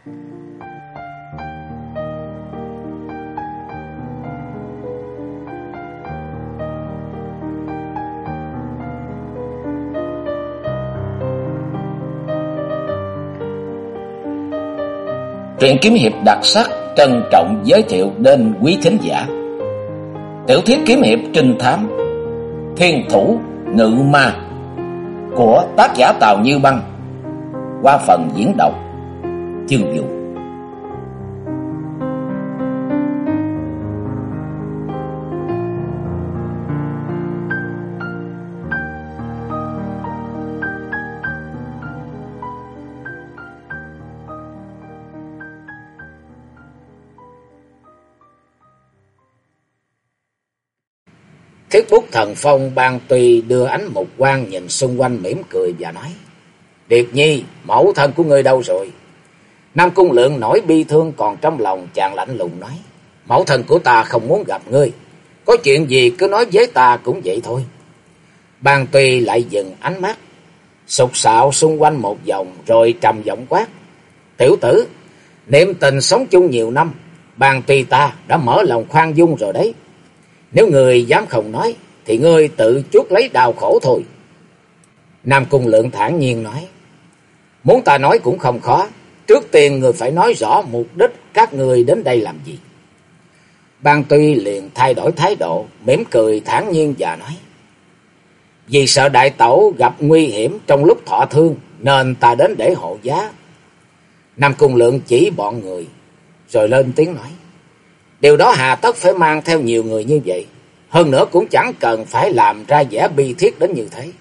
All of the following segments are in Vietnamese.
Truyện kiếm hiệp đặc sắc trân trọng giới thiệu đến quý thính giả tiểu thuyết kiếm hiệp trinh thám Thiên Thủ Ngự Ma của tác giả Tào Như Băng qua phần diễn đọc Chương Vũ. Thiết Bút Thần Phong Ban Tùy đưa ánh mục quang nhìn xung quanh mỉm cười và nói: Điệt Nhi, mẫu thân của ngươi đâu rồi? Nam Cung Lượng nổi bi thương còn trong lòng, chàng lạnh lùng nói: Mẫu thân của ta không muốn gặp ngươi, có chuyện gì cứ nói với ta cũng vậy thôi. Ban Tùy lại dừng ánh mắt sục sạo xung quanh một vòng rồi trầm giọng quát: Tiểu tử, niệm tình sống chung nhiều năm, Ban Tùy ta đã mở lòng khoan dung rồi đấy. Nếu ngươi dám không nói thì ngươi tự chuốc lấy đau khổ thôi. Nam Cung Lượng thản nhiên nói: Muốn ta nói cũng không khó, trước tiên ngươi phải nói rõ mục đích các ngươi đến đây làm gì. Ban Tuy liền thay đổi thái độ, mỉm cười thản nhiên và nói: Vì sợ đại tẩu gặp nguy hiểm trong lúc thọ thương nên ta đến để hộ giá. Nam Cung Lượng chỉ bọn người rồi lên tiếng nói: Điều đó hà tất phải mang theo nhiều người như vậy, hơn nữa cũng chẳng cần phải làm ra vẻ bi thiết đến như thế.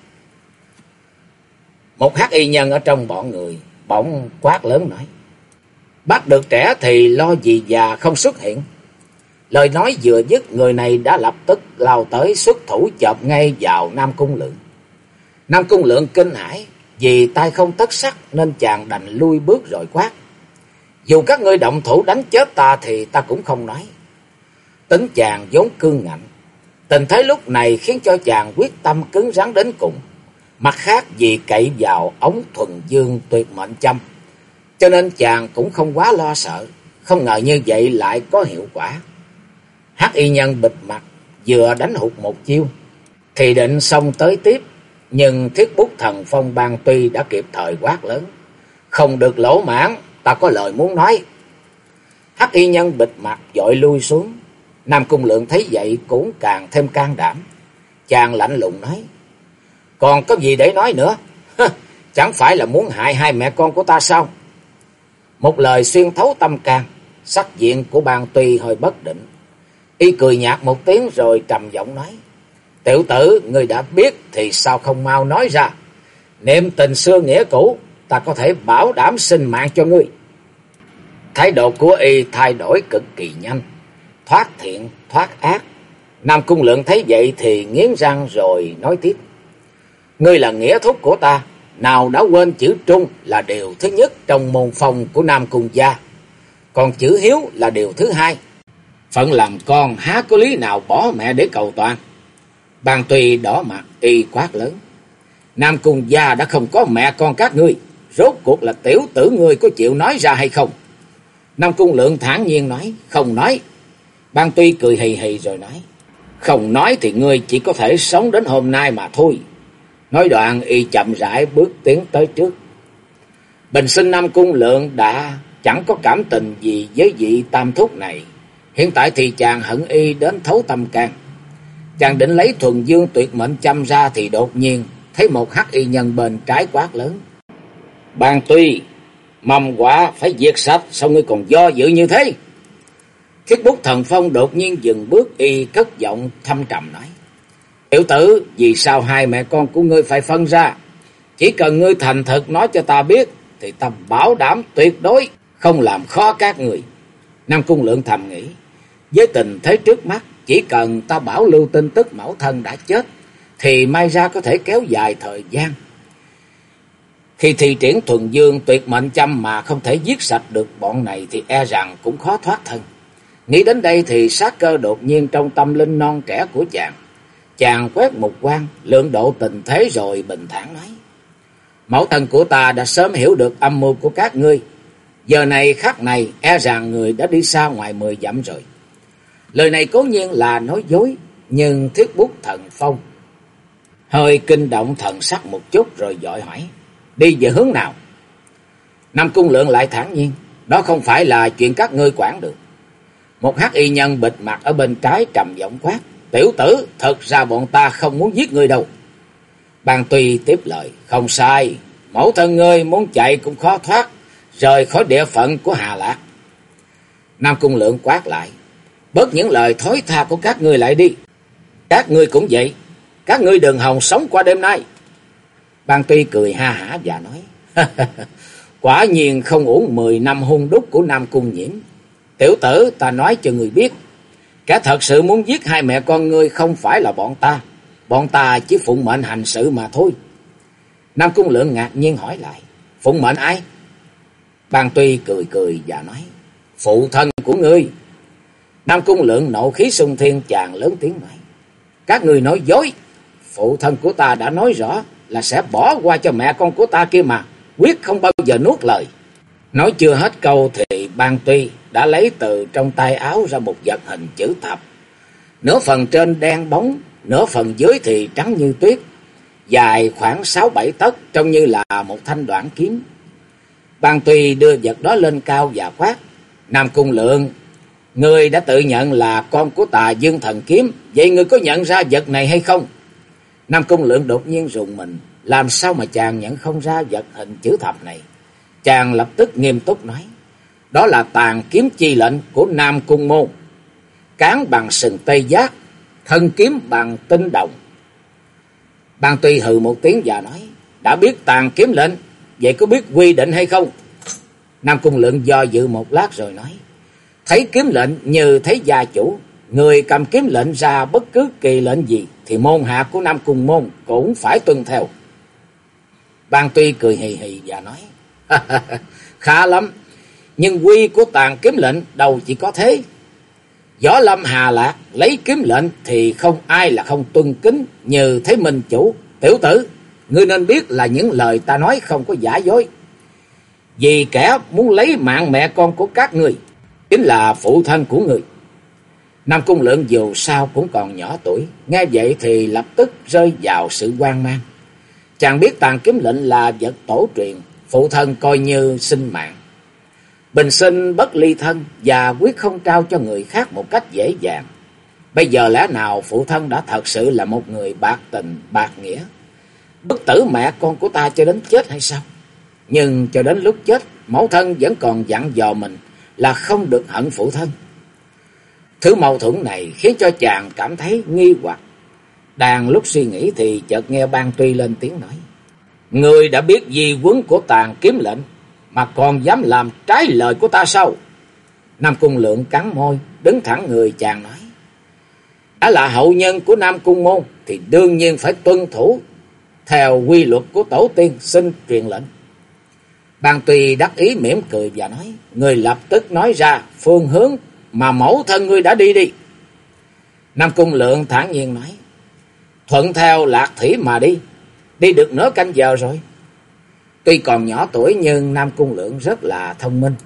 Một hắc y nhân ở trong bọn người bỗng quát lớn nói: Bắt được trẻ thì lo gì già không xuất hiện. Lời nói vừa dứt, người này đã lập tức lao tới xuất thủ chộp ngay vào Nam Cung Lượng. Nam Cung Lượng kinh hãi, vì tay không tất sắc nên chàng đành lui bước rồi quát: Dù các ngươi động thủ đánh chết ta thì ta cũng không nói. Tính chàng vốn cương ngạnh, tình thế lúc này khiến cho chàng quyết tâm cứng rắn đến cùng. Mặt khác vì cậy vào ống thuần dương tuyệt mệnh châm, cho nên chàng cũng không quá lo sợ. Không ngờ như vậy lại có hiệu quả. Hắc y nhân bịt mặt vừa đánh hụt một chiêu thì định xông tới tiếp, nhưng Thiết Bút Thần Phong Ban Tuy đã kịp thời quát lớn: Không được lỗ mãng, ta có lời muốn nói. Hắc y nhân bịt mặt vội lui xuống. Nam Cung Lượng thấy vậy cũng càng thêm can đảm. Chàng lạnh lùng nói: Còn có gì để nói nữa? Chẳng phải là muốn hại hai mẹ con của ta sao? Một lời xuyên thấu tâm can. Sắc diện của Ban Tuy hơi bất định. Y cười nhạt một tiếng rồi trầm giọng nói: Tiểu tử, ngươi đã biết thì sao không mau nói ra? Niệm tình xưa nghĩa cũ, ta có thể bảo đảm sinh mạng cho ngươi. Thái độ của Y thay đổi cực kỳ nhanh, thoát thiện thoát ác. Nam Cung Lượng thấy vậy thì nghiến răng rồi nói tiếp: Ngươi là nghĩa thúc của ta, nào đã quên chữ trung là điều thứ nhất trong môn phong của Nam Cung gia, còn chữ hiếu là điều thứ hai. Phận làm con há có lý nào bỏ mẹ để cầu toàn. Ban Tuy đỏ mặt, Y quát lớn: Nam Cung gia đã không có mẹ con các ngươi, rốt cuộc là tiểu tử ngươi có chịu nói ra hay không? Nam Cung Lượng thản nhiên nói: Không nói. Ban Tuy cười hì hì rồi nói: Không nói thì ngươi chỉ có thể sống đến hôm nay mà thôi. Nói đoạn Y chậm rãi bước tiến tới trước. Bình sinh Nam Cung Lượng đã chẳng có cảm tình gì với vị tam thúc này. Hiện tại thì chàng hận Y đến thấu tâm can. Chàng định lấy thuần dương tuyệt mệnh châm ra thì đột nhiên thấy một hắc y nhân bên trái quát lớn: Ban Tuy, mầm quả phải diệt sạch, sao ngươi còn do dự như thế? Thiết Bút Thần Phong đột nhiên dừng bước. Y cất giọng thâm trầm nói: Tiểu tử, vì sao hai mẹ con của ngươi phải phân ra? Chỉ cần ngươi thành thật nói cho ta biết thì ta bảo đảm tuyệt đối không làm khó các người. Nam Cung Lượng thầm nghĩ, với tình thế trước mắt, chỉ cần ta bảo lưu tin tức mẫu thân đã chết thì may ra có thể kéo dài thời gian. Khi thi triển thuần dương tuyệt mệnh châm mà không thể giết sạch được bọn này thì e rằng cũng khó thoát thân. Nghĩ đến đây thì sát cơ đột nhiên trong tâm linh non trẻ của chàng. Chàng quét một quang, lượng độ tình thế rồi bình thản nói: Mẫu thân của ta đã sớm hiểu được âm mưu của các ngươi. Giờ này khắc này e rằng người đã đi xa ngoài 10 dặm rồi. Lời này cố nhiên là nói dối, nhưng Thiết Bút Thần Phong hơi kinh động thần sắc một chút rồi vội hỏi: đi về hướng nào? Nam Cung Lượng lại thản nhiên: đó không phải là chuyện các ngươi quản được. Một hắc y nhân bịt mặt ở bên trái trầm giọng quát: tiểu tử, thật ra bọn ta không muốn giết ngươi đâu. Bàn Tùy tiếp lời: không sai, mẫu thân ngươi muốn chạy cũng khó thoát, rời khỏi địa phận của Hà Lạc. Nam Cung Lượng quát lại: bớt những lời thối tha của các ngươi lại đi. Các ngươi cũng vậy, các ngươi đừng hòng sống qua đêm nay. Bàn Tuy cười ha hả và nói: quả nhiên không uổng 10 năm hung đúc của Nam Cung Nhiễm. Tiểu tử, ta nói cho người biết, kẻ thật sự muốn giết hai mẹ con ngươi không phải là bọn ta chỉ phụng mệnh hành sự mà thôi. Nam Cung Lượng ngạc nhiên hỏi lại: phụng mệnh ai? Bàn Tuy cười cười và nói: phụ thân của ngươi. Nam Cung Lượng nộ khí xung thiên, chàng lớn tiếng nói: các ngươi nói dối. Phụ thân của ta đã nói rõ là sẽ bỏ qua cho mẹ con của ta kia mà, quyết không bao giờ nuốt lời. Nói chưa hết câu thì Ban Tuy đã lấy từ trong tay áo ra một vật hình chữ thập. Nửa phần trên đen bóng, nửa phần dưới thì trắng như tuyết, dài khoảng 6-7 tấc, trông như là một thanh đoạn kiếm. Ban Tuy đưa vật đó lên cao và quát: Nam Cung Lượng, ngươi đã tự nhận là con của Tà Dương Thần Kiếm, vậy ngươi có nhận ra vật này hay không? Nam Cung Lượng đột nhiên rùng mình, làm sao mà chàng nhận không ra vật hình chữ thập này? Chàng lập tức nghiêm túc nói: đó là tàn kiếm chi lệnh của Nam Cung môn, cán bằng sừng tê giác, thân kiếm bằng tinh đồng. Ban Tuy hừ một tiếng và nói: đã biết tàn kiếm lệnh, vậy có biết quy định hay không? Nam Cung Lượng do dự một lát rồi nói: thấy kiếm lệnh như thấy gia chủ, người cầm kiếm lệnh ra bất cứ kỳ lệnh gì thì môn hạ của Nam Cung môn cũng phải tuân theo. Ban Tuy cười hì hì và nói: khá lắm, nhưng quy của tàn kiếm lệnh đâu chỉ có thế. Võ Lâm Hà Lạc lấy kiếm lệnh thì không ai là không tuân kính như thế minh chủ. Tiểu tử, ngươi nên biết là những lời ta nói không có giả dối. Vì kẻ muốn lấy mạng mẹ con của các ngươi chính là phụ thân của ngươi. Nam Cung Lượng dù sao cũng còn nhỏ tuổi, nghe vậy thì lập tức rơi vào sự hoang mang. Chàng biết tàn kiếm lệnh là vật tổ truyền, phụ thân coi như sinh mạng, bình sinh bất ly thân và quyết không trao cho người khác một cách dễ dàng. Bây giờ lẽ nào phụ thân đã thật sự là một người bạc tình bạc nghĩa, bức tử mẹ con của ta cho đến chết hay sao? Nhưng cho đến lúc chết, mẫu thân vẫn còn dặn dò mình là không được hận phụ thân. Thứ mâu thuẫn này khiến cho chàng cảm thấy nghi hoặc. Đang lúc suy nghĩ thì chợt nghe Ban Tuy lên tiếng nói: ngươi đã biết di huấn của tàn kiếm lệnh mà còn dám làm trái lời của ta sao? Nam Cung Lượng cắn môi, đứng thẳng người, chàng nói: đã là hậu nhân của Nam Cung môn thì đương nhiên phải tuân thủ theo quy luật của tổ tiên xin truyền lệnh. Ban Tuy đắc ý mỉm cười và nói: ngươi lập tức nói ra phương hướng mà mẫu thân ngươi đã đi đi. Nam Cung Lượng thản nhiên nói: thuận theo lạc thủy mà đi. Đi được nửa canh giờ rồi. Tuy còn nhỏ tuổi nhưng Nam Cung Lượng rất là thông minh.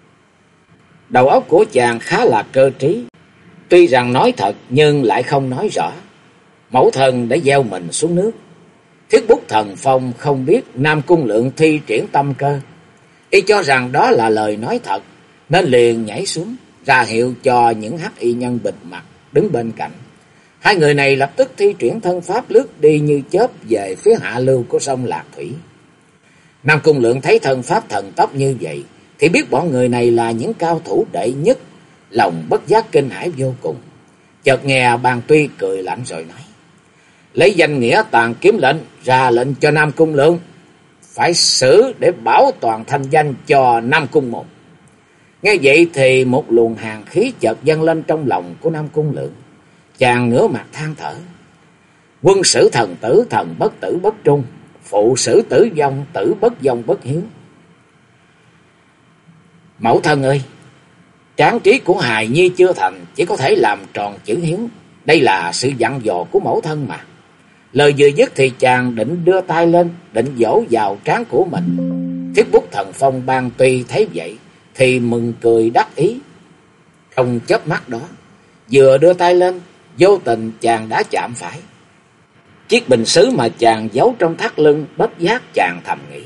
Đầu óc của chàng khá là cơ trí. Tuy rằng nói thật nhưng lại không nói rõ. Mẫu thân đã gieo mình xuống nước. Thiết Bút Thần Phong không biết Nam Cung Lượng thi triển tâm cơ, y cho rằng đó là lời nói thật, nên liền nhảy xuống, ra hiệu cho những hắc y nhân bịt mặt đứng bên cạnh. Hai người này lập tức thi triển thân pháp lướt đi như chớp về phía hạ lưu của sông Lạc Thủy. Nam Cung Lượng thấy thân pháp thần tốc như vậy thì biết bọn người này là những cao thủ đệ nhất, lòng bất giác kinh hãi vô cùng. Chợt nghe Ban Tuy cười lạnh rồi nói: lấy danh nghĩa tàn kiếm lệnh ra lệnh cho Nam Cung Lượng phải xử để bảo toàn thanh danh cho Nam Cung môn. Nghe vậy thì một luồng hàn khí chợt dâng lên trong lòng của Nam Cung Lượng. Chàng ngửa mặt than thở: quân sử thần tử, thần bất tử bất trung, phụ sử tử vong bất hiếu. Mẫu thân ơi, tráng trí của hài nhi chưa thành, chỉ có thể làm tròn chữ hiếu. Đây là sự dặn dò của mẫu thân mà. Lời vừa dứt thì chàng định đưa tay lên, định vỗ vào trán của mình. Thiết Bút Thần Phong Ban Tuy thấy vậy thì mừng cười đắc ý. Không chớp mắt đó, vừa đưa tay lên, vô tình chàng đã chạm phải chiếc bình sứ mà chàng giấu trong thắt lưng. Bất giác chàng thầm nghĩ: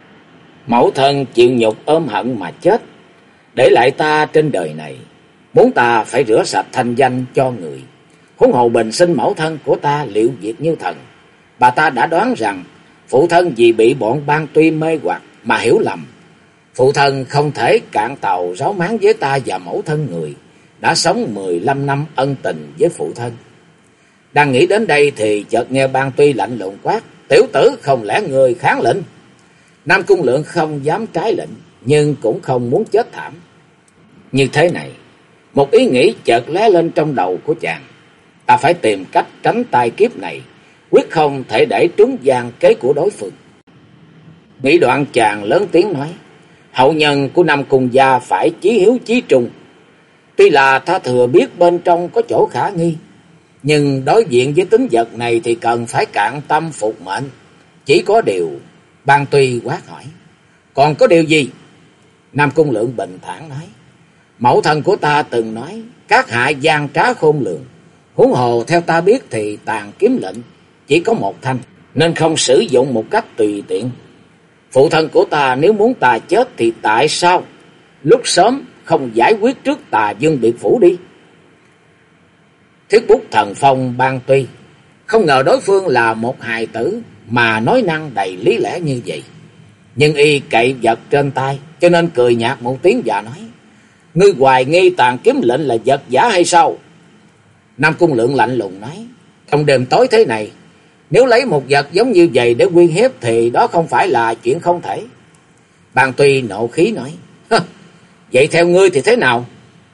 mẫu thân chịu nhục ôm hận mà chết, để lại ta trên đời này, muốn ta phải rửa sạch thanh danh cho người. Huống hồ bình sinh mẫu thân của ta liệu việc như thần. Bà ta đã đoán rằng phụ thân vì bị bọn Ban Tuy mê hoặc mà hiểu lầm. Phụ thân không thể cạn tàu ráo máng với ta và mẫu thân người đã sống 15 năm ân tình với phụ thân. Đang nghĩ đến đây thì chợt nghe Ban Tuy lạnh lùng quát: tiểu tử, không lẽ người kháng lệnh? Nam Cung Lượng không dám trái lệnh, nhưng cũng không muốn chết thảm. Như thế này, một ý nghĩ chợt lóe lên trong đầu của chàng: ta phải tìm cách tránh tai kiếp này, quyết không thể để trúng gian kế của đối phương. Nghĩ đoạn chàng lớn tiếng nói: hậu nhân của Nam Cung gia phải chí hiếu chí trung. Tuy là ta thừa biết bên trong có chỗ khả nghi, nhưng đối diện với tính vật này thì cần phải cạn tâm phục mệnh. Chỉ có điều... Ban Tuy quát hỏi: còn có điều gì? Nam Cung Lượng bình thản nói: mẫu thân của ta từng nói các hạ gian trá khôn lường. Huống hồ theo ta biết thì tàn kiếm lệnh chỉ có một thanh, nên không sử dụng một cách tùy tiện. Phụ thân của ta nếu muốn ta chết thì tại sao lúc sớm không giải quyết trước Tà Dương Biệt Phủ đi? Thiết Bút Thần Phong Ban Tuy không ngờ đối phương là một hài tử mà nói năng đầy lý lẽ như vậy. Nhưng y cậy vật trên tay, cho nên cười nhạt một tiếng và nói: ngươi hoài nghi tàn kiếm lệnh là vật giả hay sao? Nam Cung Lượng lạnh lùng nói: trong đêm tối thế này, nếu lấy một vật giống như vậy để uy hiếp thì đó không phải là chuyện không thể. Ban Tuy nộ khí nói: vậy theo ngươi thì thế nào?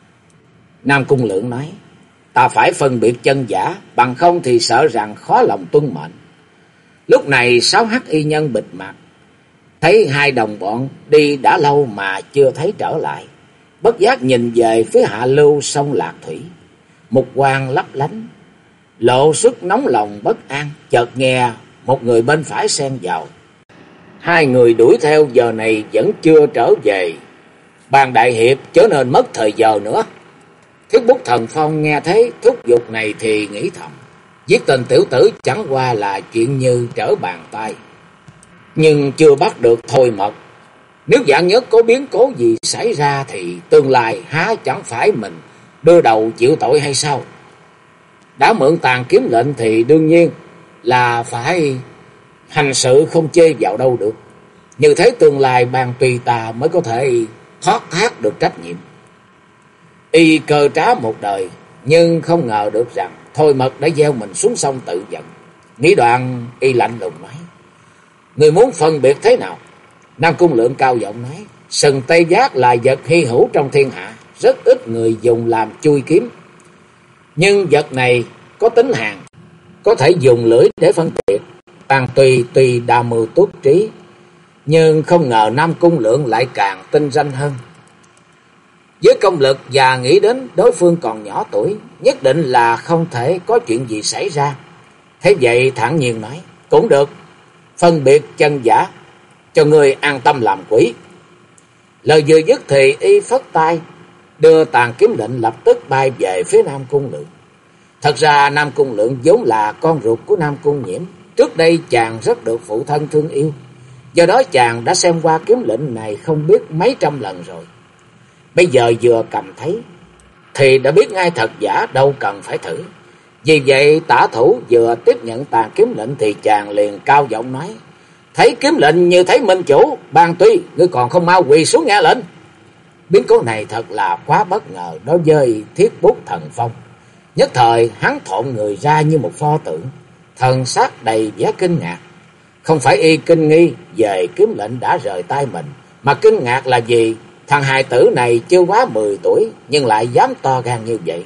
Nam Cung Lượng nói: ta phải phân biệt chân giả, bằng không thì sợ rằng khó lòng tuân mệnh. Lúc này 6 hắc y nhân bịt mặt thấy hai đồng bọn đi đã lâu mà chưa thấy trở lại, bất giác nhìn về phía hạ lưu sông Lạc Thủy. Mục quang lấp lánh, lộ xuất nóng lòng bất an. Chợt nghe một người bên phải xen vào: hai người đuổi theo giờ này vẫn chưa trở về, Ban đại hiệp chớ nên mất thời giờ nữa. Thiết Bút Thần Phong nghe thấy thúc giục này thì nghĩ thầm: giết tên tiểu tử chẳng qua là chuyện như trở bàn tay, nhưng chưa bắt được Thôi Mật. Nếu vạn nhất có biến cố gì xảy ra thì tương lai há chẳng phải mình đưa đầu chịu tội hay sao? Đã mượn tàn kiếm lệnh thì đương nhiên là phải hành sự không chê vào đâu được. Như thế tương lai Ban Tuy ta mới có thể thoát thác được trách nhiệm. Y cơ trá một đời, nhưng không ngờ được rằng Thôi Mật đã gieo mình xuống sông tự vận. Nghĩ đoạn y lạnh lùng nói: người muốn phân biệt thế nào? Nam Cung Lượng cao giọng nói: sừng tê giác là vật hy hữu trong thiên hạ, rất ít người dùng làm chui kiếm. Nhưng vật này có tính hàn, có thể dùng lưỡi để phân biệt. Ban tuy đa mưu túc trí, nhưng không ngờ Nam Cung Lượng lại càng tinh danh hơn. Với công lực và nghĩ đến đối phương còn nhỏ tuổi, nhất định là không thể có chuyện gì xảy ra. Thế vậy thản nhiên nói: cũng được, phân biệt chân giả, cho người an tâm làm quỷ. Lời vừa dứt thì y phất tay, đưa tàn kiếm lệnh lập tức bay về phía Nam Cung Lượng. Thật ra Nam Cung Lượng vốn là con ruột của Nam Cung Nhiễm. Trước đây chàng rất được phụ thân thương yêu, do đó chàng đã xem qua kiếm lệnh này không biết mấy trăm lần rồi. Bây giờ vừa cầm thấy thì đã biết ngay thật giả, đâu cần phải thử. Vì vậy tả thủ vừa tiếp nhận tàn kiếm lệnh thì chàng liền cao giọng nói: thấy kiếm lệnh như thấy minh chủ, Ban Tuy, ngươi còn không mau quỳ xuống nghe lệnh. Biến cố này thật là quá bất ngờ đối với Thiết Bút Thần Phong. Nhất thời hắn thộn người ra như một pho tượng, thần sắc đầy vẻ kinh ngạc. Không phải y kinh nghi về kiếm lệnh đã rời tay mình, mà kinh ngạc là gì? Thằng hài tử này chưa quá 10 tuổi nhưng lại dám to gan như vậy.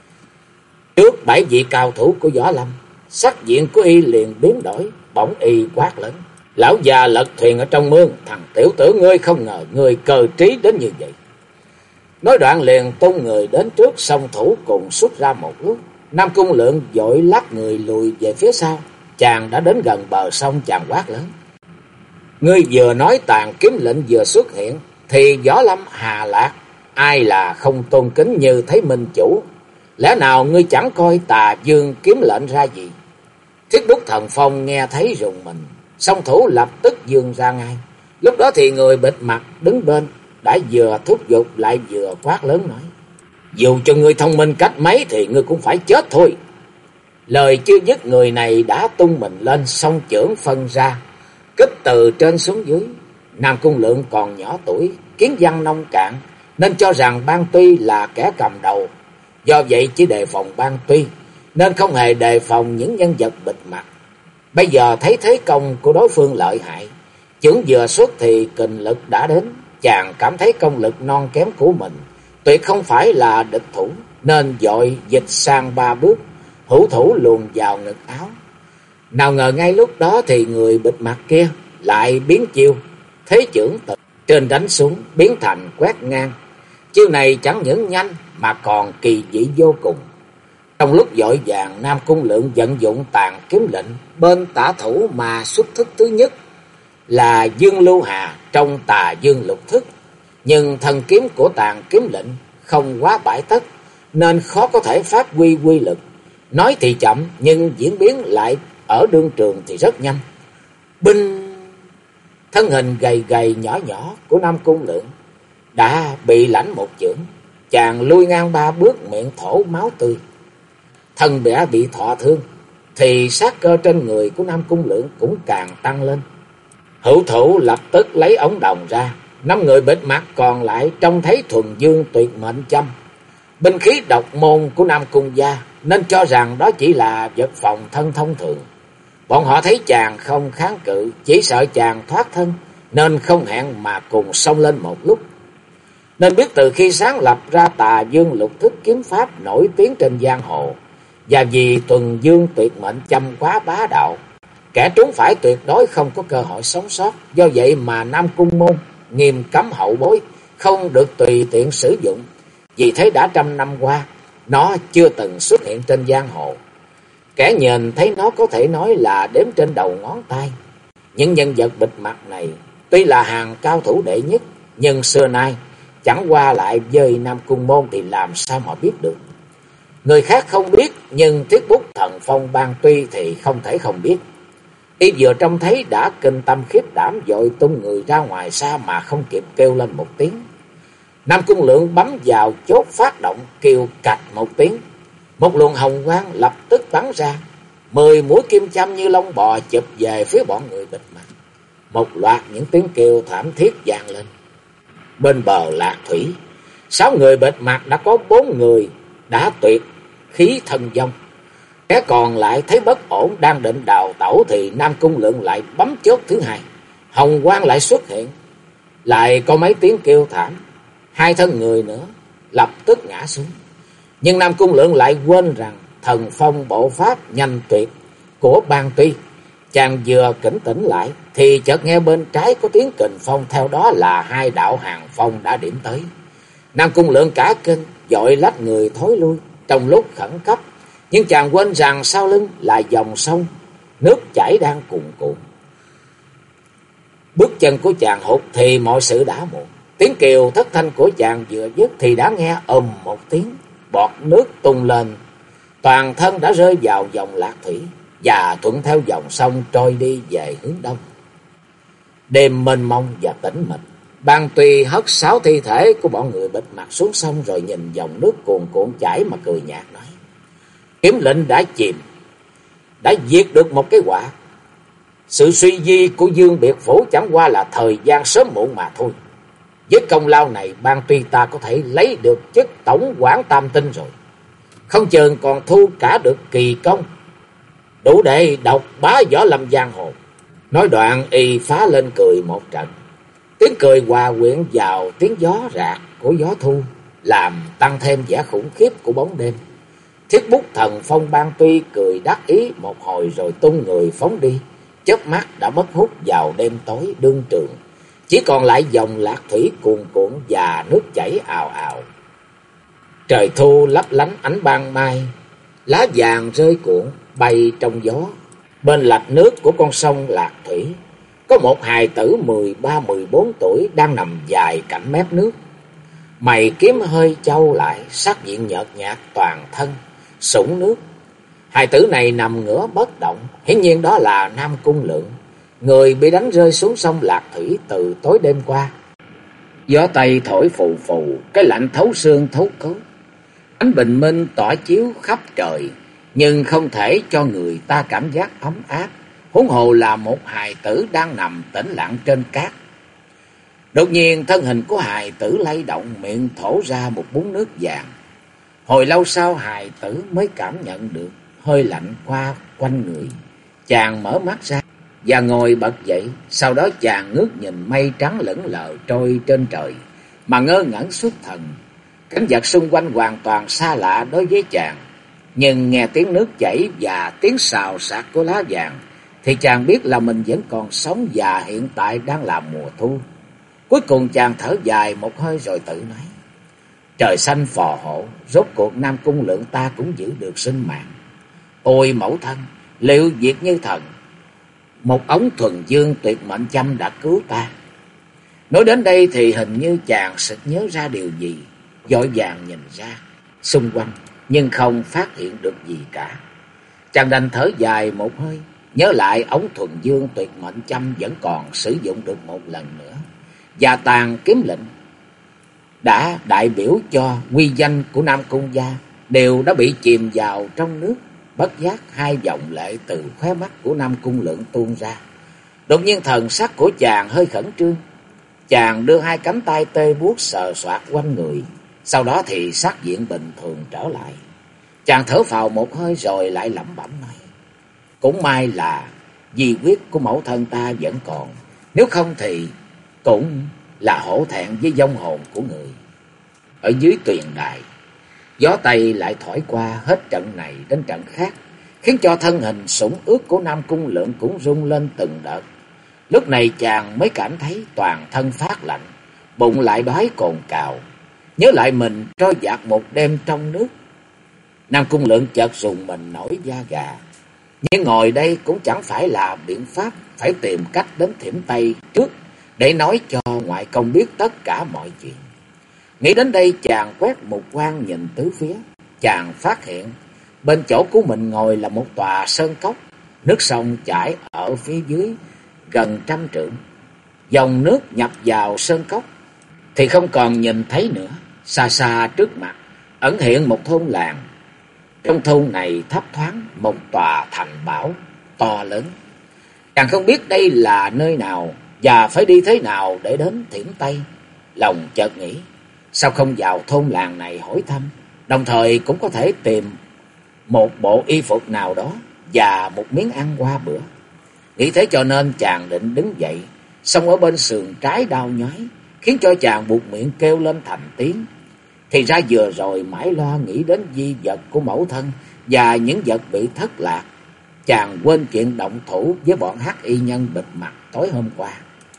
Trước 7 vị cao thủ của Võ Lâm, sắc diện của y liền biến đổi, bỗng y quát lớn: lão già lật thuyền ở trong mương, thằng tiểu tử ngươi không ngờ ngươi cơ trí đến như vậy. Nói đoạn liền tung người đến trước, song thủ cùng xuất ra một lúc. Nam Cung Lượng vội lắc người lùi về phía sau. Chàng đã đến gần bờ sông, chàng quát lớn: ngươi vừa nói tàn kiếm lệnh vừa xuất hiện thì Võ Lâm Hà Lạc ai là không tôn kính như thấy minh chủ. Lẽ nào ngươi chẳng coi Tà Dương kiếm lệnh ra gì? Thiết Đúc Thần Phong nghe thấy rùng mình, song thủ lập tức giương ra ngay. Lúc đó thì người bịt mặt đứng bên đã vừa thúc giục lại vừa quát lớn nói: dù cho ngươi thông minh cách mấy thì ngươi cũng phải chết thôi. Lời chưa dứt, người này đã tung mình lên, song chưởng phân ra, kích từ trên xuống dưới. Nam Cung Lượng còn nhỏ tuổi, kiến văn nông cạn, nên cho rằng Ban Tuy là kẻ cầm đầu. Do vậy chỉ đề phòng Ban Tuy, nên không hề đề phòng những nhân vật bịt mặt. Bây giờ thấy thế công của đối phương lợi hại, chưởng vừa xuất thì kình lực đã đến. Chàng cảm thấy công lực non kém của mình tuyệt không phải là địch thủ, nên vội dịch sang 3 bước, hữu thủ luồn vào ngực áo. Nào ngờ ngay lúc đó thì người bịt mặt kia lại biến chiêu, thế chưởng từ trên đánh xuống biến thành quét ngang. Chiêu này chẳng những nhanh mà còn kỳ dị vô cùng. Trong lúc vội vàng, Nam Cung Lượng vận dụng Tàn Kiếm Lệnh, bên tả thủ mà xuất thức thứ nhất là Dương Lưu Hà trong Tà Dương Lục Thức. Nhưng thần kiếm của Tàn Kiếm Lệnh không quá bãi tất, nên khó có thể phát huy quy lực. Nói thì chậm, nhưng diễn biến lại ở đương trường thì rất nhanh. Binh! Thân hình gầy gầy nhỏ nhỏ của Nam Cung Lượng đã bị lãnh một chưởng. Chàng lui ngang 3 bước, miệng thổ máu tươi. Thân đã bị thọ thương, thì sát cơ trên người của Nam Cung Lượng cũng càng tăng lên. Hữu thủ lập tức lấy ống đồng ra. 5 người bịt mặt còn lại trông thấy thuần dương tuyệt mệnh châm, binh khí độc môn của Nam Cung gia, nên cho rằng đó chỉ là vật phòng thân thông thường. Bọn họ thấy chàng không kháng cự, chỉ sợ chàng thoát thân, nên không hẹn mà cùng xông lên một lúc. Nên biết từ khi sáng lập ra Tà Dương Lục Thức kiếm pháp nổi tiếng trên giang hồ, và vì thuần dương tuyệt mệnh châm quá bá đạo, kẻ trúng phải tuyệt đối không có cơ hội sống sót. Do vậy mà Nam Cung môn nghiêm cấm hậu bối không được tùy tiện sử dụng. Vì thế đã 100 năm qua, nó chưa từng xuất hiện trên giang hồ. Kẻ nhìn thấy nó có thể nói là đếm trên đầu ngón tay. Những nhân vật bịt mặt này tuy là hàng cao thủ đệ nhất, nhưng xưa nay chẳng qua lại với Nam Cung môn thì làm sao mà biết được. Người khác không biết, nhưng Thiết Bút Thần Phong Ban Tuy thì không thể không biết. Y vừa trông thấy đã kinh tâm khiếp đảm, vội tung người ra ngoài xa mà không kịp kêu lên một tiếng. Nam Cung Lượng bấm vào chốt phát động, kêu cạch một tiếng. Một luồng hồng quang lập tức bắn ra, 10 mũi kim châm như lông bò chụp về phía bọn người bịt mặt. Một loạt những tiếng kêu thảm thiết vang lên. Bên bờ Lạc Thủy, 6 người bịt mặt đã có 4 người đã tuyệt khí thần vong. Kẻ còn lại thấy bất ổn, đang định đào tẩu thì Nam Cung Lượng lại bấm chốt thứ hai. Hồng quang lại xuất hiện, lại có mấy tiếng kêu thảm. 2 thân người nữa lập tức ngã xuống. Nhưng Nam Cung Lượng lại quên rằng thần phong bộ pháp nhanh tuyệt của Ban Tuy. Chàng vừa tỉnh tỉnh lại thì chợt nghe bên trái có tiếng kình phong, theo đó là 2 đạo hàng phong đã điểm tới. Nam Cung Lượng cả kinh, vội lách người thối lui trong lúc khẩn cấp. Nhưng chàng quên rằng sau lưng là dòng sông, nước chảy đang cuồn cuộn. Bước chân của chàng hụt thì mọi sự đã muộn. Tiếng kêu thất thanh của chàng vừa dứt thì đã nghe một tiếng, bọt nước tung lên. Toàn thân đã rơi vào dòng Lạc Thủy và thuận theo dòng sông trôi đi về hướng đông. Đêm mênh mông và tĩnh mịch. Ban Tuy hất 6 thi thể của bọn người bịt mặt xuống sông, rồi nhìn dòng nước cuồn cuộn chảy mà cười nhạt nói: kiếm lệnh đã chìm, đã diệt được một cái quả. Sự suy di của Dương Biệt Phủ chẳng qua là thời gian sớm muộn mà thôi. Với công lao này, Ban Tuy ta có thể lấy được chức tổng quản Tam Tinh rồi, không chừng còn thu cả được kỳ công, đủ để độc bá võ lâm giang hồ. Nói đoạn y phá lên cười một trận. Tiếng cười hòa quyện vào tiếng gió rạc của gió thu, làm tăng thêm vẻ khủng khiếp của bóng đêm. Thiết Bút Thần Phong Ban Tuy cười đắc ý một hồi rồi tung người phóng đi, chớp mắt đã mất hút vào đêm tối đương trường. Chỉ còn lại dòng Lạc Thủy cuồn cuộn và nước chảy ào ào. Trời thu lấp lánh ánh ban mai, lá vàng rơi cuộn bay trong gió. Bên lạch nước của con sông Lạc Thủy có một hài tử 13-14 tuổi đang nằm dài cạnh mép nước. Mày kiếm hơi chau lại, sắc diện nhợt nhạt, toàn thân sũng nước. Hài tử này nằm ngửa bất động, hiển nhiên đó là Nam Cung Lượng, người bị đánh rơi xuống sông Lạc Thủy từ tối đêm qua. Gió tây thổi phù phù, cái lạnh thấu xương thấu cốt. Ánh bình minh tỏa chiếu khắp trời, nhưng không thể cho người ta cảm giác ấm áp, huống hồ là một hài tử đang nằm tĩnh lặng trên cát. Đột nhiên thân hình của hài tử lay động, miệng thổ ra một búng nước vàng. Hồi lâu sau hài tử mới cảm nhận được hơi lạnh qua quanh người. Chàng mở mắt ra và ngồi bật dậy, sau đó chàng ngước nhìn mây trắng lững lờ trôi trên trời mà ngơ ngẩn xuất thần. Cảnh vật xung quanh hoàn toàn xa lạ đối với chàng, nhưng nghe tiếng nước chảy và tiếng xào xạc của lá vàng thì chàng biết là mình vẫn còn sống và hiện tại đang là mùa thu. Cuối cùng chàng thở dài một hơi rồi tự nói: trời xanh phò hộ, rốt cuộc Nam Cung Lượng ta cũng giữ được sinh mạng. Ôi mẫu thân, liệu việc như thần, một ống thuần dương tuyệt mệnh châm đã cứu ta. Nói đến đây thì hình như chàng sực nhớ ra điều gì, vội vàng nhìn ra xung quanh nhưng không phát hiện được gì cả. Chàng đành thở dài một hơi, nhớ lại ống thuần dương tuyệt mệnh châm vẫn còn sử dụng được một lần nữa, và tàn kiếm lệnh đã đại biểu cho uy danh của Nam Cung gia đều đã bị chìm vào trong nước. Bất giác hai dòng lệ từ khóe mắt của Nam Cung Lượng tuôn ra. Đột nhiên thần sắc của chàng hơi khẩn trương. Chàng đưa hai cánh tay tê buốt sờ soạt quanh người, sau đó thì sắc diện bình thường trở lại. Chàng thở phào một hơi rồi lại lẩm bẩm nói: cũng may là di quyết của mẫu thân ta vẫn còn, nếu không thì cũng là hổ thẹn với vong hồn của người. Ở dưới tuyền đài, gió tây lại thổi qua hết trận này đến trận khác, khiến cho thân hình sũng ướt của Nam Cung Lượng cũng rung lên từng đợt. Lúc này chàng mới cảm thấy toàn thân phát lạnh, bụng lại đói cồn cào, nhớ lại mình trôi dạt một đêm trong nước. Nam Cung Lượng chợt rùng mình nổi da gà, nhưng ngồi đây cũng chẳng phải là biện pháp, phải tìm cách đến Thiểm Tây trước để nói cho ngoại công biết tất cả mọi chuyện. Nghĩ đến đây chàng quét một quan nhìn tứ phía, chàng phát hiện bên chỗ của mình ngồi là một tòa sơn cốc, nước sông chảy ở phía dưới gần 100 trượng. Dòng nước nhập vào sơn cốc thì không còn nhìn thấy nữa. Xa xa trước mặt ẩn hiện một thôn làng. Trong thôn này thấp thoáng một tòa thành bảo to lớn. Chàng không biết đây là nơi nào và phải đi thế nào để đến Thiểm Tây. Lòng chợt nghĩ, sao không vào thôn làng này hỏi thăm, đồng thời cũng có thể tìm một bộ y phục nào đó và một miếng ăn qua bữa. Nghĩ thế cho nên chàng định đứng dậy, song ở bên sườn trái đau nhói, khiến cho chàng buột miệng kêu lên thành tiếng. Thì ra vừa rồi mãi lo nghĩ đến di vật của mẫu thân và những vật bị thất lạc, chàng quên chuyện động thủ với bọn hắc y nhân bịt mặt tối hôm qua.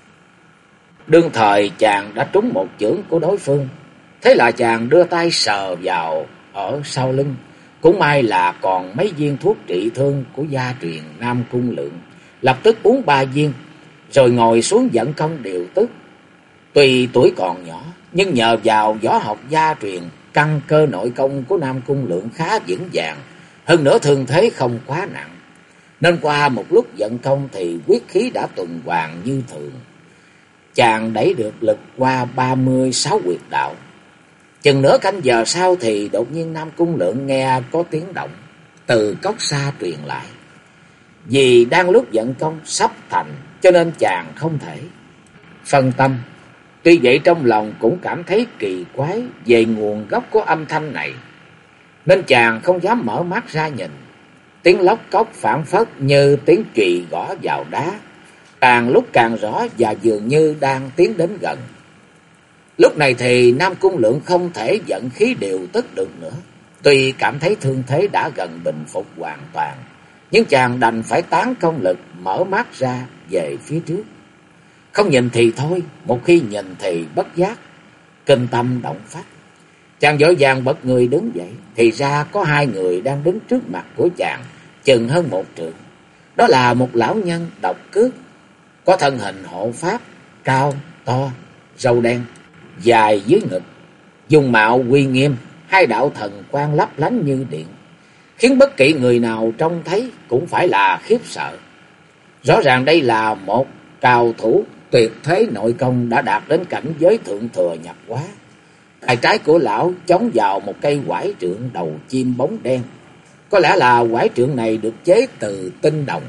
Đương thời chàng đã trúng một chưởng của đối phương, thế là chàng đưa tay sờ vào ở sau lưng. Cũng may là còn mấy viên thuốc trị thương của gia truyền Nam Cung Lượng, lập tức uống 3 viên, rồi ngồi xuống vận công điều tức. Tuy tuổi còn nhỏ, nhưng nhờ vào võ học gia truyền, căn cơ nội công của Nam Cung Lượng khá vững vàng, hơn nữa thương thế không quá nặng, nên qua một lúc vận công thì quyết khí đã tuần hoàn như thường. Chàng đẩy được lực qua 36 huyệt đạo. Chừng nửa canh giờ sau thì đột nhiên Nam Cung Lượng nghe có tiếng động từ cốc xa truyền lại. Vì đang lúc vận công sắp thành cho nên chàng không thể phân tâm. Tuy vậy trong lòng cũng cảm thấy kỳ quái về nguồn gốc của âm thanh này, nên chàng không dám mở mắt ra nhìn. Tiếng lóc cốc phảng phất như tiếng chùy gõ vào đá, càng lúc càng rõ và dường như đang tiến đến gần. Lúc này thì Nam Cung Lượng không thể vận khí điều tức được nữa. Tuy cảm thấy thương thế đã gần bình phục hoàn toàn, nhưng chàng đành phải tán công lực mở mắt ra về phía trước. Không nhìn thì thôi, một khi nhìn thì bất giác kinh tâm động phách. Chàng vội vàng bật người đứng dậy, thì ra có hai người đang đứng trước mặt của chàng, chừng hơn 1 trượng. Đó là một lão nhân độc cước có thân hình hộ pháp, cao, to, râu đen, dài dưới ngực, dung mạo uy nghiêm, hai đạo thần quang lấp lánh như điện, khiến bất kỳ người nào trông thấy cũng phải là khiếp sợ. Rõ ràng đây là một cao thủ tuyệt thế nội công đã đạt đến cảnh giới thượng thừa nhập hóa. Tay trái của lão chống vào một cây quải trượng đầu chim bóng đen. Có lẽ là quải trượng này được chế từ tinh đồng.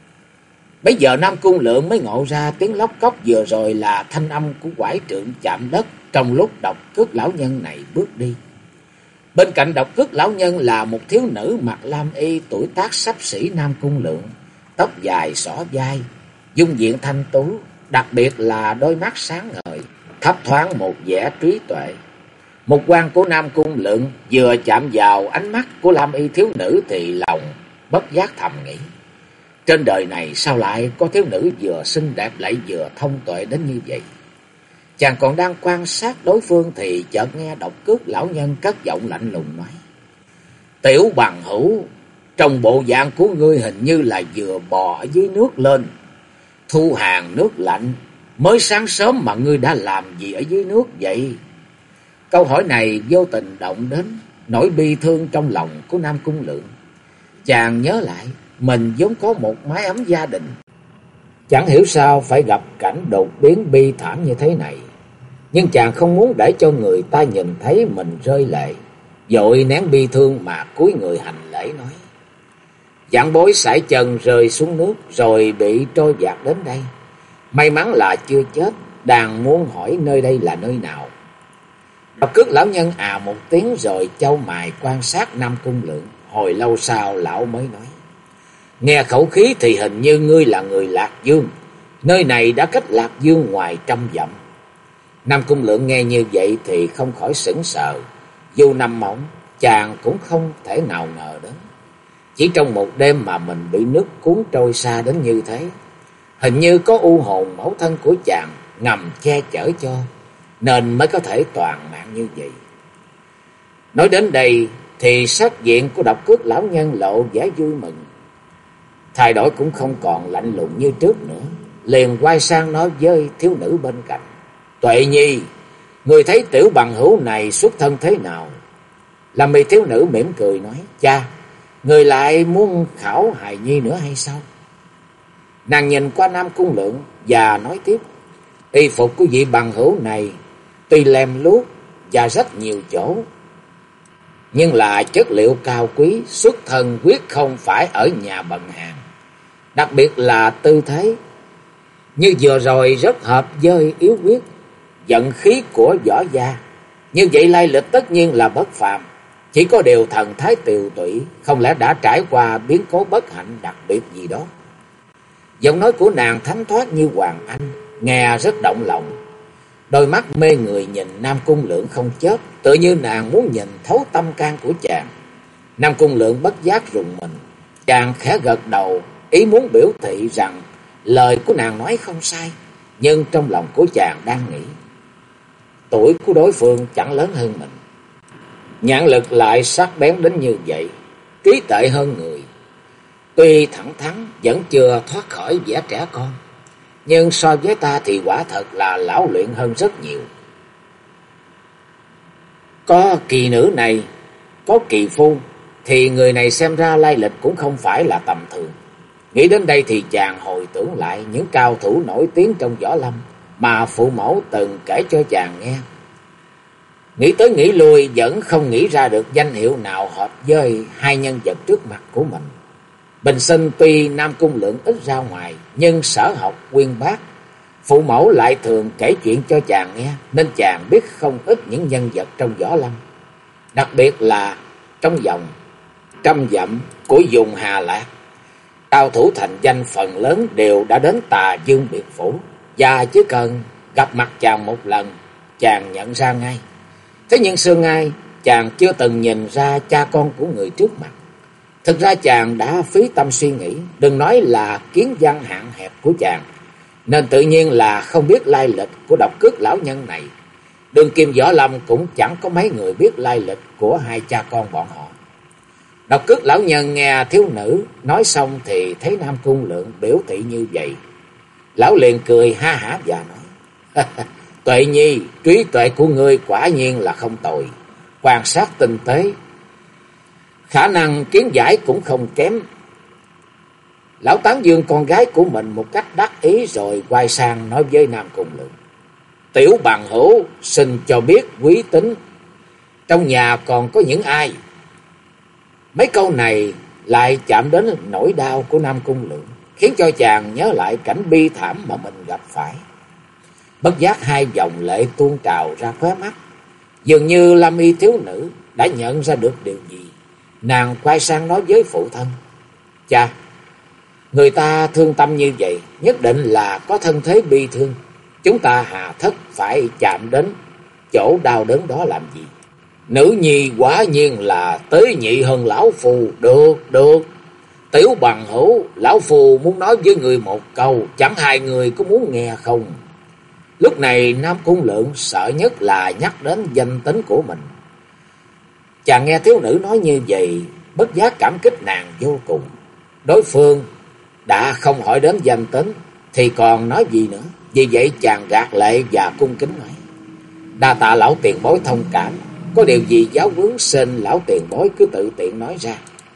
Bây giờ Nam Cung Lượng mới ngộ ra tiếng lóc cóc vừa rồi là thanh âm của quải trượng chạm đất trong lúc Độc Cước lão nhân này bước đi. Bên cạnh Độc Cước lão nhân là một thiếu nữ mặc lam y tuổi tác xấp xỉ Nam Cung Lượng, tóc dài xõa vai, dung diện thanh tú, đặc biệt là đôi mắt sáng ngời, thấp thoáng một vẻ trí tuệ. Một quan của Nam Cung Lượng vừa chạm vào ánh mắt của lam y thiếu nữ thì lòng bất giác thầm nghĩ: trên đời này sao lại có thiếu nữ vừa xinh đẹp lại vừa thông tuệ đến như vậy? Chàng còn đang quan sát đối phương thì chợt nghe Độc Cước lão nhân cất giọng lạnh lùng nói: tiểu bằng hữu, trong bộ dạng của ngươi hình như là vừa bò ở dưới nước lên. Thu hàng nước lạnh, mới sáng sớm mà ngươi đã làm gì ở dưới nước vậy? Câu hỏi này vô tình động đến nỗi bi thương trong lòng của Nam Cung Lượng. Chàng nhớ lại mình vốn có một mái ấm gia đình, chẳng hiểu sao phải gặp cảnh đột biến bi thảm như thế này. Nhưng chàng không muốn để cho người ta nhìn thấy mình rơi lệ, vội nén bi thương mà cúi người hành lễ nói: vạn bối sải chân rơi xuống nước rồi bị trôi dạt đến đây. May mắn là chưa chết, đang muốn hỏi nơi đây là nơi nào. Độc Cước lão nhân một tiếng rồi chau mày quan sát Nam Cung Lượng. Hồi lâu sau lão mới nói: nghe khẩu khí thì hình như ngươi là người Lạc Dương. Nơi này đã cách Lạc Dương ngoài 100 dặm. Nam Cung Lượng nghe như vậy thì không khỏi sững sờ. Dù nằm mộng, chàng cũng không thể nào ngờ đến. Chỉ trong một đêm mà mình bị nước cuốn trôi xa đến như thế. Hình như có u hồn mẫu thân của chàng ngầm che chở cho, nên mới có thể toàn mạng như vậy. Nói đến đây thì sắc diện của Độc Cước lão nhân lộ vẻ vui mừng, thay đổi cũng không còn lạnh lùng như trước nữa. Liền quay sang nói với thiếu nữ bên cạnh: Tuệ Nhi, người thấy tiểu bằng hữu này xuất thân thế nào? Lam mi thiếu nữ mỉm cười nói: cha, người lại muốn khảo hài nhi nữa hay sao? Nàng nhìn qua Nam Cung Lượng và nói tiếp: y phục của vị bằng hữu này tuy lem luốc và rất nhiều chỗ, nhưng là chất liệu cao quý, xuất thân quyết không phải ở nhà bần hàn. Đặc biệt là tư thế như vừa rồi rất hợp với yếu quyết, vận khí của võ gia. Như vậy lai lịch tất nhiên là bất phàm, chỉ có điều thần thái tiều tụy, không lẽ đã trải qua biến cố bất hạnh đặc biệt gì đó. Giọng nói của nàng thánh thoát như hoàng anh, nghe rất động lòng. Đôi mắt mê người nhìn Nam Cung Lượng không chớp, tựa như nàng muốn nhìn thấu tâm can của chàng. Nam Cung Lượng bất giác rùng mình, chàng khẽ gật đầu, ý muốn biểu thị rằng lời của nàng nói không sai, nhưng trong lòng của chàng đang nghĩ: tuổi của đối phương chẳng lớn hơn mình, nhãn lực lại sắc bén đến như vậy, trí tuệ hơn người. Tuy thẳng thắn vẫn chưa thoát khỏi vẻ trẻ con, nhưng so với ta thì quả thật là lão luyện hơn rất nhiều. Có kỳ nữ này, có kỳ phu, thì người này xem ra lai lịch cũng không phải là tầm thường. Nghĩ đến đây thì chàng hồi tưởng lại những cao thủ nổi tiếng trong võ lâm mà phụ mẫu từng kể cho chàng nghe. Nghĩ tới nghĩ lui vẫn không nghĩ ra được danh hiệu nào hợp với hai nhân vật trước mặt của mình. Bình sinh tuy Nam Cung Lượng ít ra ngoài, nhưng sở học uyên bác, phụ mẫu lại thường kể chuyện cho chàng nghe, nên chàng biết không ít những nhân vật trong võ lâm. Đặc biệt là trong vòng 100 dặm của vùng Hà Lạc, cao thủ thành danh phần lớn đều đã đến Tà Dương biệt phủ, và chỉ cần gặp mặt chàng một lần, chàng nhận ra ngay. Thế nhưng xưa nay chàng chưa từng nhìn ra cha con của người trước mặt. Thực ra chàng đã phí tâm suy nghĩ, đừng nói là kiến văn hạn hẹp của chàng, nên tự nhiên là không biết lai lịch của Độc Cước lão nhân này. Đường kim võ lâm cũng chẳng có mấy người biết lai lịch của hai cha con bọn họ. Độc Cước lão nhân nghe thiếu nữ nói xong thì thấy Nam Cung Lượng biểu thị như vậy, Lão liền cười ha hả và nói: Tuệ Nhi, trí tuệ của ngươi quả nhiên là không tồi, quan sát tinh tế, khả năng kiến giải cũng không kém. Lão tán dương con gái của mình một cách đắc ý, rồi quay sang nói với Nam Cung Lượng: Tiểu bằng hữu, xin cho biết quý tính trong nhà còn có những ai? Mấy câu này lại chạm đến nỗi đau của Nam Cung Lượng, khiến cho chàng nhớ lại cảnh bi thảm mà mình gặp phải. Bất giác hai dòng lệ tuôn trào ra khóe mắt. Dường như Lâm Y thiếu nữ đã nhận ra được điều gì. Nàng quay sang nói với phụ thân: Cha, người ta thương tâm như vậy, nhất định là có thân thế bi thương. Chúng ta hà thất phải chạm đến chỗ đau đớn đó làm gì? Nữ nhi quả nhiên là tế nhị hơn lão phù. Được. Tiểu bằng hữu, lão phù muốn nói với người một câu, chẳng hai người có muốn nghe không? Lúc này Nam Cung Lượng sợ nhất là nhắc đến danh tính của mình. Chàng nghe thiếu nữ nói như vậy, bất giác cảm kích nàng vô cùng. Đối phương đã không hỏi đến danh tính thì còn nói gì nữa. Vì vậy chàng gạt lệ và cung kính nói: Đa tạ lão tiền bối thông cảm, có điều gì giáo huấn xin lão tiền bối cứ tự tiện nói ra.